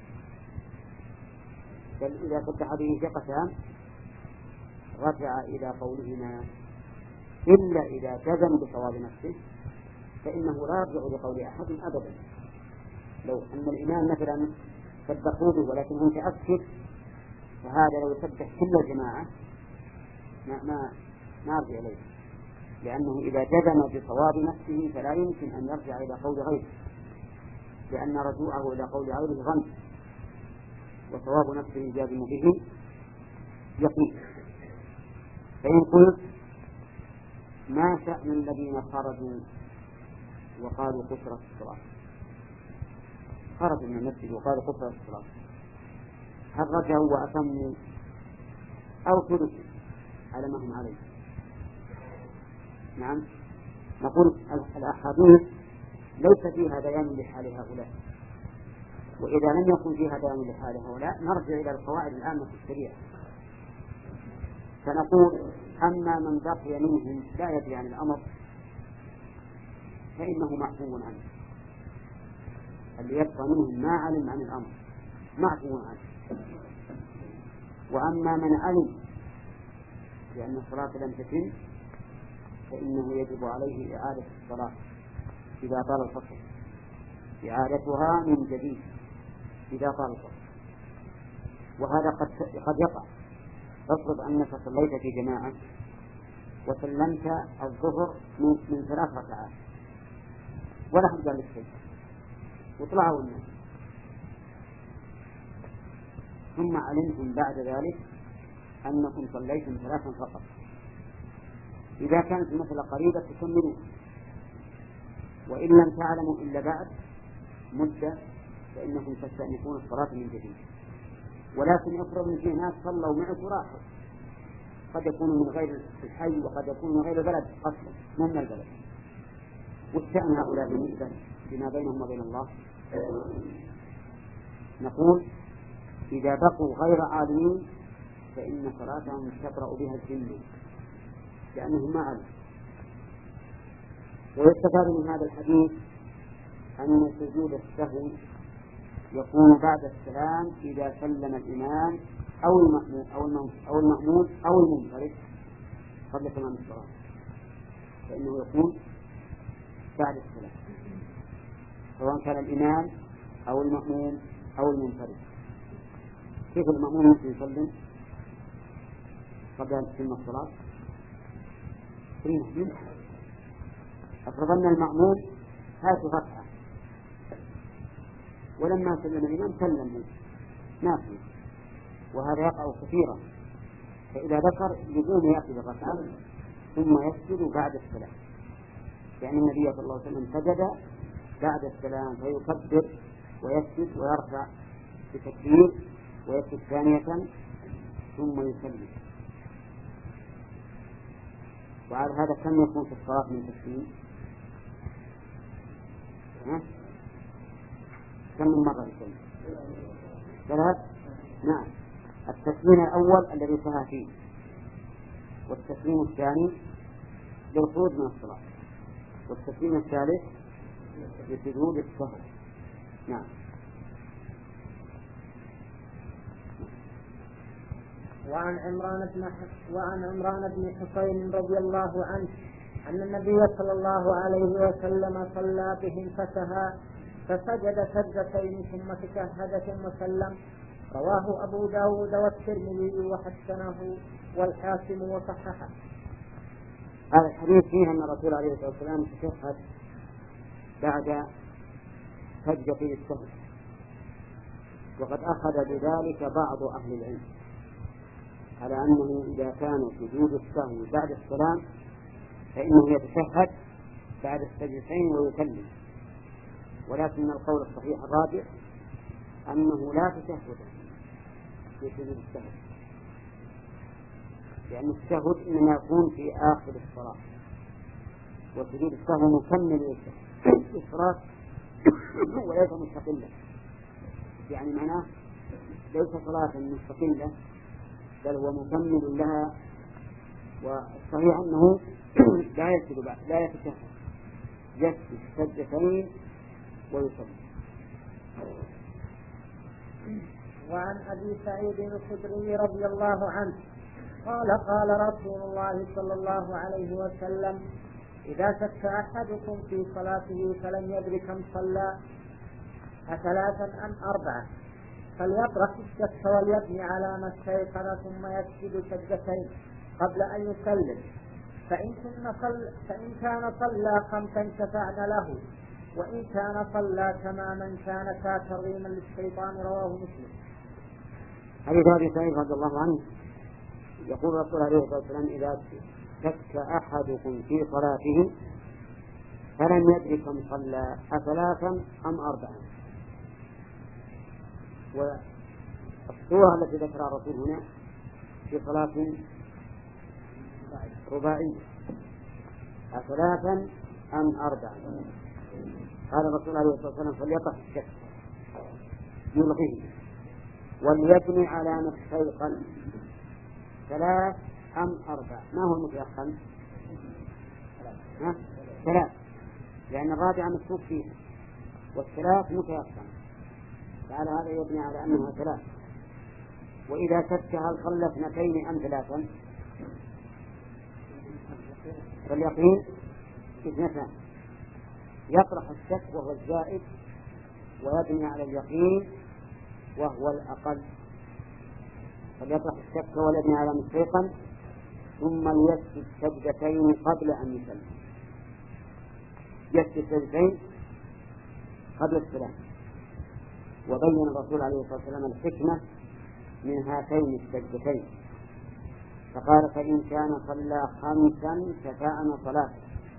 بل إذا سبح به ثقتان رجع إلى قولهما، إلا إذا جزم بصواب نفسه فإنه لا يرجع لقول أحد أبدا. لو أن الإمام مثلا سبحوا به ولكنه متأكد فهذا لو سبح كل الجماعة ما ما ما يرجع إليه، لأنه إذا جزم بصواب نفسه فلا يمكن أن يرجع إلى قول غيره، لأن رجوعه إلى قول غيره ظن وصواب نفسه جازم به يقين. فإن قلت ما شأن الذين خرجوا وقالوا قصرت الصلاة، خرجوا من المسجد وقالوا قصرت الصلاة، هل رجعوا وأتموا أو تركوا على ما هم عليه؟ نعم، نقول الأحاديث ليس فيها بيان لحال هؤلاء. وإذا لم يكن فيها بيان لحال هؤلاء نرجع إلى القواعد العامة في الشريعة، فنقول أما من بقي منهم لا يدري عن الأمر فإنه معفو عنه. اللي يبقى منهم ما علم عن الأمر معفو عنه. وأما من علم بأن الصلاة لم تتم فإنه يجب عليه إعادة الصلاة إذا طال الفصل، إعادتها من جديد إذا طال الفصل. وهذا قد قد يقع. افرض أنك صليت في جماعة وسلمت الظهر من, من ثلاث ركعات ولا حد قال لك شيء وطلعوا الناس، ثم علمتم بعد ذلك أنكم صليتم ثلاثا فقط. إذا كانت المسألة قريبة تكملوا، وإن لم تعلموا إلا بعد مدة فإنكم تستأنفون الصلاة من جديد. ولكن افرض ان في ناس صلوا معك وراحوا، قد يكونوا من غير الحي وقد يكونوا من غير البلد اصلا من البلد، والشأن هؤلاء بالنسبة بما بينهم وبين الله. نقول إذا بقوا غير عالمين فإن صلاتهم تبرأ بها الذمة لأنهم ما علموا. ويستفاد من هذا الحديث أن سجود السهو يكون بعد السلام إذا سلم الإمام أو المأموم أو أو المأموم أو المنفرد قبل تمام الصلاة، فإنه يكون بعد السلام سواء كان الإمام أو المأموم أو المنفرد. كيف المأموم ممكن يسلم قبل أن تتم الصلاة؟ أفرض أن المأموم هات ركعة ولما سلم الإمام سلم نافل، وهذا يقع كثيرا. فإذا ذكر يقوم يأخذ الركعة ثم يسجد بعد السلام، يعني النبي صلى الله عليه وسلم سجد بعد السلام فيكبر ويسجد ويرفع بتكبير ويسجد ثانية ثم يسلم. وعلى هذا كم يكون في الصلاة من تسليم؟ كم من مرة يسلم؟ ثلاث. نعم، التسليم الأول الذي سهى فيه، والتسليم الثاني للخروج من الصلاة، والتسليم الثالث لسجود السهو. نعم. وعن عمران بن وعن عمران بن حسين رضي الله عنه أن النبي صلى الله عليه وسلم صلى بهم فسهى فسجد سجدتين ثم تشهد ثم سلم. رواه أبو داود والترمذي وحسنه والحاكم وصححه. هذا الحديث فيه أن الرسول عليه الصلاة والسلام تشهد بعد سجدة السهو، وقد أخذ بذلك بعض أهل العلم على أنه إذا كان سجود السهو بعد السلام فإنه يتشهد بعد السجدتين ويسلم. ولكن القول الصحيح الراجح أنه لا تشهد في سجود السهو، لأن التشهد إنما يكون في آخر الصلاة، وسجود السهو مكمل للصلاة وليس مستقلا، يعني معناه ليس صلاة مستقلة بل هو مكمل لها. والصحيح أنه لا يسجد بعد لا يتشهد، يسجد سجدتين ويسلم. وعن أبي سعيد الخدري رضي الله عنه قال قال رسول الله صلى الله عليه وسلم: إذا شك أحدكم في صلاته فلم يدر كم صلى أثلاثا أم أربعة فليطرح الشك وليبني على ما استيقن ثم يسجد سجدتين قبل أن يسلم، فإن كان صلى فإن كان صلى خمسا شفعنا له، وإن كان صلى تماما كان ترغيما للشيطان. رواه مسلم. حديث أبي سعيد رضي الله عنه يقول الرسول عليه الصلاة والسلام: إذا شك أحدكم في صلاته فلم يدري كم صلى أثلاثا أم أربعا. والصورة التي ذكرها الرسول هنا في صلاة رباعية: أثلاثا أم أربعا. قال الرسول عليه الصلاة والسلام فليطرح الشك يلغيه وليبني على ما استيقن. ثلاث أم أربع؟ ما هو المتيقن؟ ثلاث، لأن الرابعة مشكوك فيها والثلاث متيقن، فعلى هذا يبني على أنها ثلاث. وإذا شك هل صلى اثنتين أم ثلاثا فاليقين اثنتان، يطرح الشك وهو الزائد ويبني على اليقين وهو الأقل. فليطرح الشك واليبني على مستيقن ثم ليسجد سجدتين قبل أن يسلم. يسجد سجدتين قبل السلام. وبين الرسول عليه الصلاة والسلام الحكمة من هاتين السجدتين، فقال فإن كان صلى خمسا كفاءنا صلاة.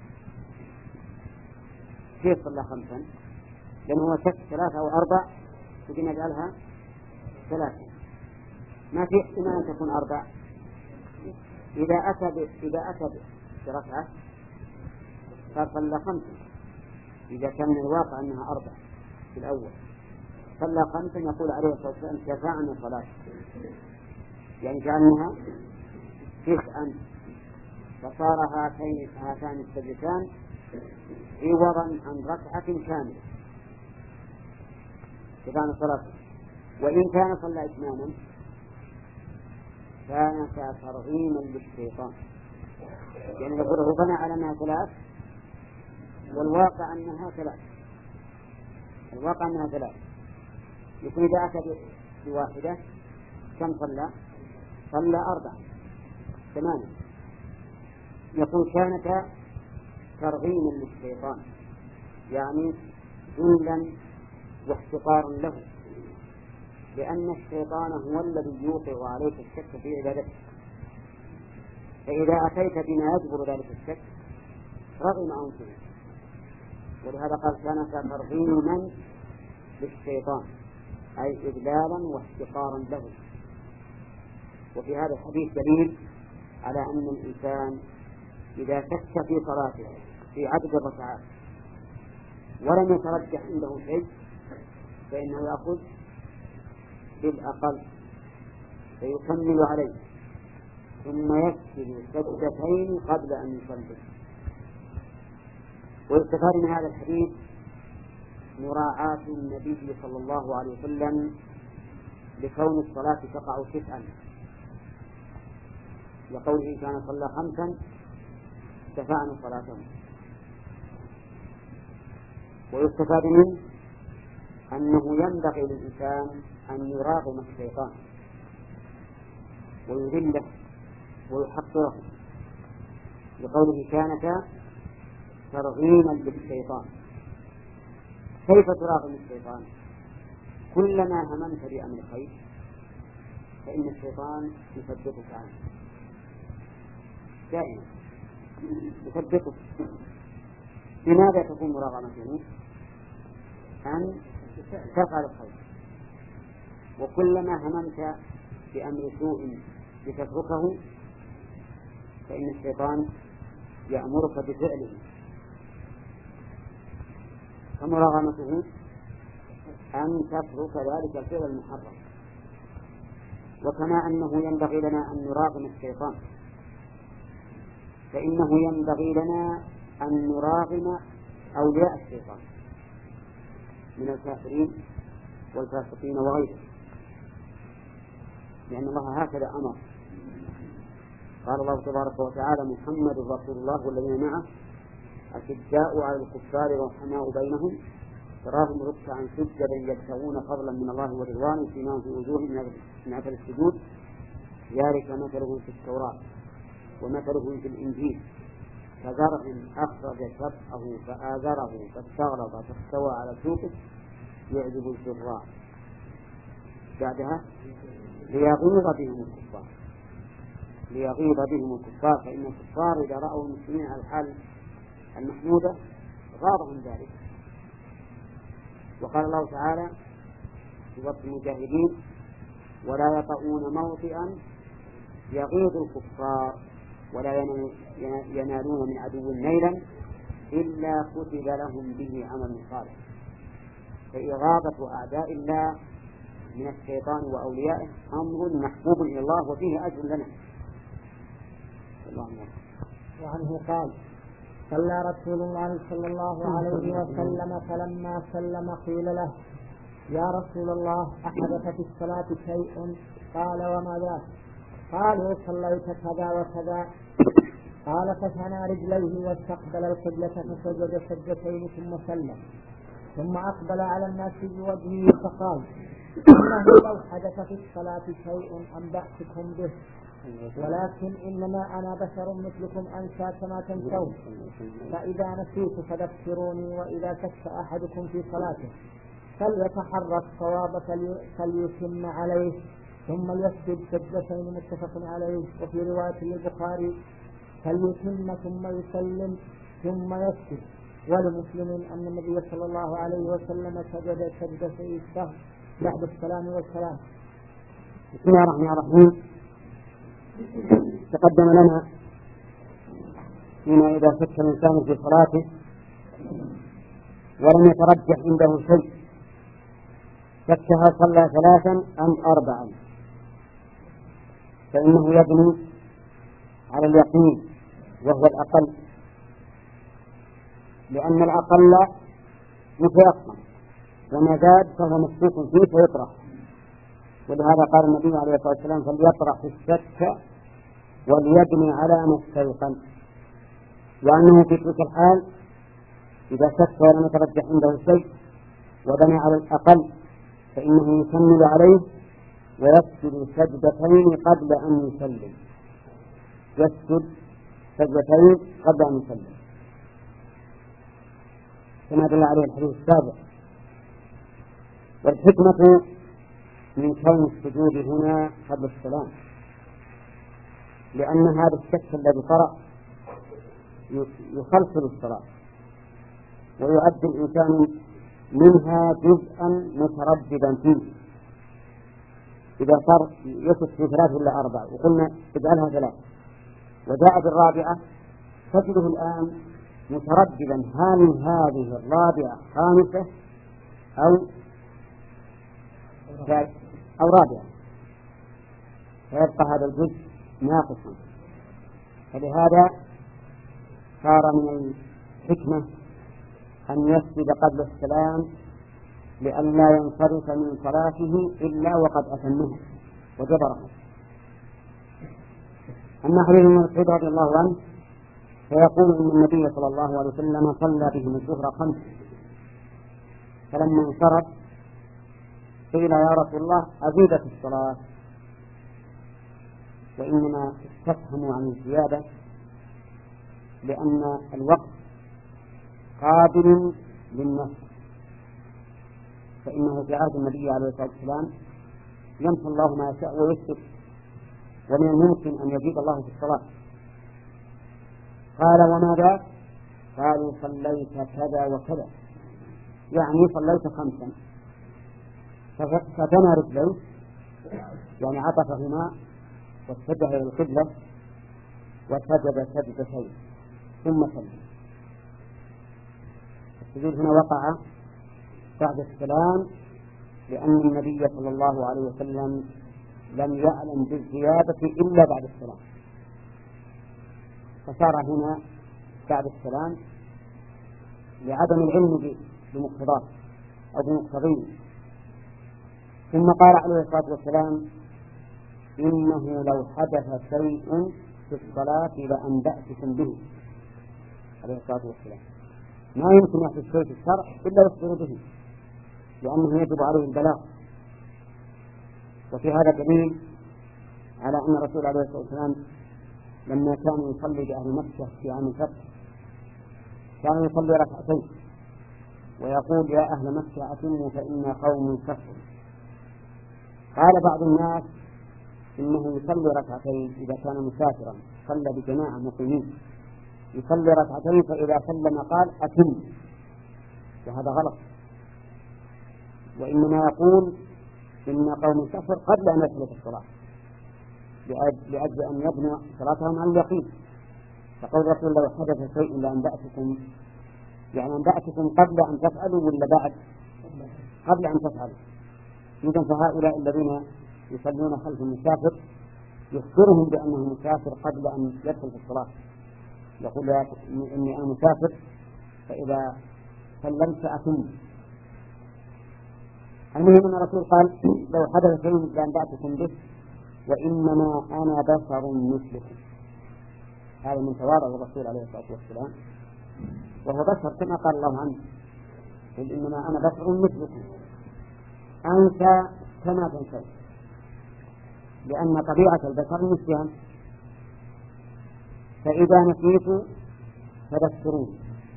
كيف صلى خمسا؟ لأنه هو شك ثلاثة أو أربع يمكن نجعلها ثلاثة، ما في احتمال أن تكون أربع. إذا أتى إذا أتى بركعة قال صلى خمسا، إذا كان من الواقع أنها أربع في الأول صلى خمسا يقول عليه الصلاة والسلام كفاءنا صلاة، يعني جعلناها تسعا، فصار هاتين هاتان السجدتان عوضا عن ركعة كاملة كفاءنا صلاة. وإن كان صلى إتماما كان كترغيما للشيطان، يعني يقوله بنى على أنها ثلاث والواقع أنها ثلاث، الواقع أنها ثلاث. يكون إذا أتى بواحدة كم صلى؟ صلى أربعة ثمانية، يقول كانت ترغيما للشيطان، يعني ذلا واحتقارا له، لأن الشيطان هو الذي يوقع عليك الشك في عبادتك، فإذا أتيت بما يجبر ذلك الشك رغم عنه. ولهذا قال كانت ترغيما للشيطان أي إذلالا واحتقارا له. وفي هذا الحديث دليل على أن الإنسان إذا شك في صلاته في عدد الركعات ولم يترجح عنده شيء فإنه يأخذ بالأقل فيكمل عليه ثم يسجد سجدتين قبل أن يصلي. ويستفاد من هذا الحديث مراعاة النبي صلى الله عليه وسلم لكون الصلاة تقع تسعا، لقوله كان صلى خمسا كفاءنا صلاته. ويستفاد منه أنه ينبغي للإنسان أن يراغم الشيطان ويذله ويحقره، لقوله كانت ترغيما للشيطان. كيف تراغم الشيطان؟ كلما هممت بأمر خير فإن الشيطان يثبتك عنه دائما، يثبتك. لماذا تكون مراغمته؟ أن تفعل الخير. وكلما هممت بأمر سوء لتتركه فإن الشيطان يأمرك بفعله، فمراغمته أن تترك ذلك الفعل المحرم. وكما أنه ينبغي لنا أن نراغم الشيطان فإنه ينبغي لنا أن نراغم أولياء الشيطان من الكافرين والفاسقين وغيرهم، لأن الله هكذا أمر. قال الله تبارك وتعالى محمد رسول الله والذين معه أشداء على الكفار رحماء بينهم تراهم ركعا سجدا يبتغون فضلا من الله ورضوانه سيماهم في وجوههم من أثر السجود ذلك مثلهم في التوراة ومثلهم في الإنجيل كزرع أخرج شطأه فآزره فاستغلظ فاستوى على سوقه يعجب الزراع بعدها ليغيظ بهم الكفار ليغيظ بهم الكفار فإن الكفار إذا رأوا المسلمين على الحال المحمودة غاضهم ذلك. وقال الله تعالى في وصف المجاهدين ولا يطؤون موطئا يغيظ الكفار ولا ينالون من عدو نيلا إلا كتب لهم به عمل صالح. فإغاظة أعداء الله من الشيطان وأوليائه أمر محبوب إلى الله وفيه أجر لنا. وعنه قال: صلى رسول الله صلى الله عليه وسلم فلما سلم قيل له: يا رسول الله أحدث في الصلاة شيء؟ قال: وما ذاك؟ قالوا: صليت كذا وكذا. قال: فثنى رجليه واستقبل القبلة فسجد سجدتين ثم سلم، ثم أقبل على الناس بوجهه فقال: إنه لو حدث في الصلاة شيء أنبأتكم به، ولكن إنما أنا بشر مثلكم أنسى كما تنسون، فإذا نسيت فذكروني، وإذا شك أحدكم في صلاته فليتحرى الصواب فليتم عليه ثم يسجد سجدتين متفق عليه. وفي رواية للبخاري: فليتم ثم يسلم ثم يسجد. ولمسلم أن النبي صلى الله عليه وسلم سجد سجدتي السهو بعد السلام والسلام. بسم الله الرحمن الرحيم. تقدم لنا فيما إذا شك الإنسان في صلاته ولم يترجح عنده شيء، شكها صلى ثلاثا أم أربعا، فإنه يبني على اليقين وهو الأقل، لأن الأقل متيقن وما زاد فهو مشكوك فيه فيطرح. ولهذا قال النبي عليه الصلاة والسلام: فليطرح الشك وليبني على ما استيقن. وأنه في تلك الحال إذا شك ولم يترجح عنده شيء وبنى على الأقل فإنه يكمل عليه ويسجد سجدتين قبل أن يسلم، يسجد سجدتين قبل أن يسلم كما دل عليه الحديث السابق. والحكمة من كون السجود هنا قبل السلام، لأن هذا الشك الذي طرأ يخلص الصلاة ويؤدي الإنسان منها جزءا مترددا فيه. إذا صار يشك في ثلاث ولا أربع وقلنا اجعلها ثلاث وجاء بالرابعة تجده الآن مترددا: هل هذه الرابعة خامسة أو أو رابعة؟ فيبقى هذا الجزء ناقصا. فلهذا صار من الحكمة أن يسجد قبل السلام لئلا ينصرف من صلاته إلا وقد أتمها وجبرها. أما حديث ابن مسعود رضي الله عنه فيقول إن النبي صلى الله عليه وسلم صلى بهم الظهر خمس، فلما انصرف قيل: يا رسول الله أزيدت الصلاة؟ وإنما استفهموا عن الزيادة لأن الوقت قابل للنفس، فإنه في عهد النبي عليه الصلاة والسلام يمحو الله ما يشاء ويثبت، ومن الممكن أن يزيد الله في الصلاة. قال: وماذا؟ قالوا: صليت كذا وكذا، يعني صليت خمسا. فثنى رجليه يعني عطفهما واتجه إلى القبلة وسجد سجدتين ثم سلم. السجود هنا وقع بعد السلام لأن النبي صلى الله عليه وسلم لم يعلم بالزيادة إلا بعد السلام، فصار هنا بعد السلام لعدم العلم بمقتضاه أو بمقتضيه. ثم قال عليه الصلاة والسلام: إنه لو حدث شيء في الصلاة لأنبأتكم به. عليه الصلاة والسلام ما يمكن يحدث شيء في الشرع إلا يخبر به، لأنه يجب عليه البلاغ. وفي هذا دليل على أن الرسول عليه الصلاة والسلام لما كان يصلي بأهل مكة في عام الفتح كان يصلي ركعتين ويقول: يا أهل مكة أتموا فإن قوم كفر. قال بعض الناس إنه يصلي ركعتين إذا كان مسافرا، صلى بجماعة مقيمين، يصلي ركعتين فإذا سلم قال: أتم، وهذا غلط. وإنما يقول إن قوم كفر قبل أن يدخلوا في الصلاة لأجل أن يبنوا صلاتهم على اليقين. فقول الرسول: لو حدث شيء لأنبأتكم يعني أنبأتكم قبل أن تفعلوا ولا بعد؟ قبل أن تفعلوا. إذن فهؤلاء الذين يصلون خلف المسافر يخبرهم بأنه مسافر قبل أن يدخل في الصلاة، يقول إني أنا مسافر فإذا سلمت أتم. المهم أن الرسول قال لو حدث شيء لأنبأتكم به وإنما أنا بشر مثلكم. هذا من تواضع الرسول عليه الصلاة والسلام، وهو بشر كما قال الله عنه قل إنما أنا بشر مثلكم أنسى كما تنسون، لأن طبيعة البشر النسيان، فإذا نسيت فذكروني،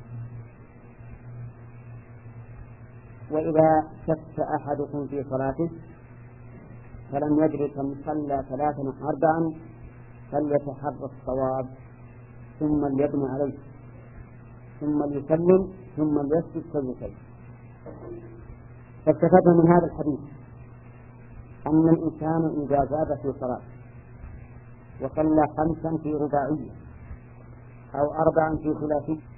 وإذا شك أحدكم في صلاته فلم يدري كم صلى ثلاثا أربعا فليتحرى الصواب ثم ليبني عليه ثم ليسلم ثم ليسجد سجدتين. فاستفدنا من هذا الحديث أن الإنسان إذا زاد في صلاة وصلى خمسا في رباعية أو أربعا في ثلاثية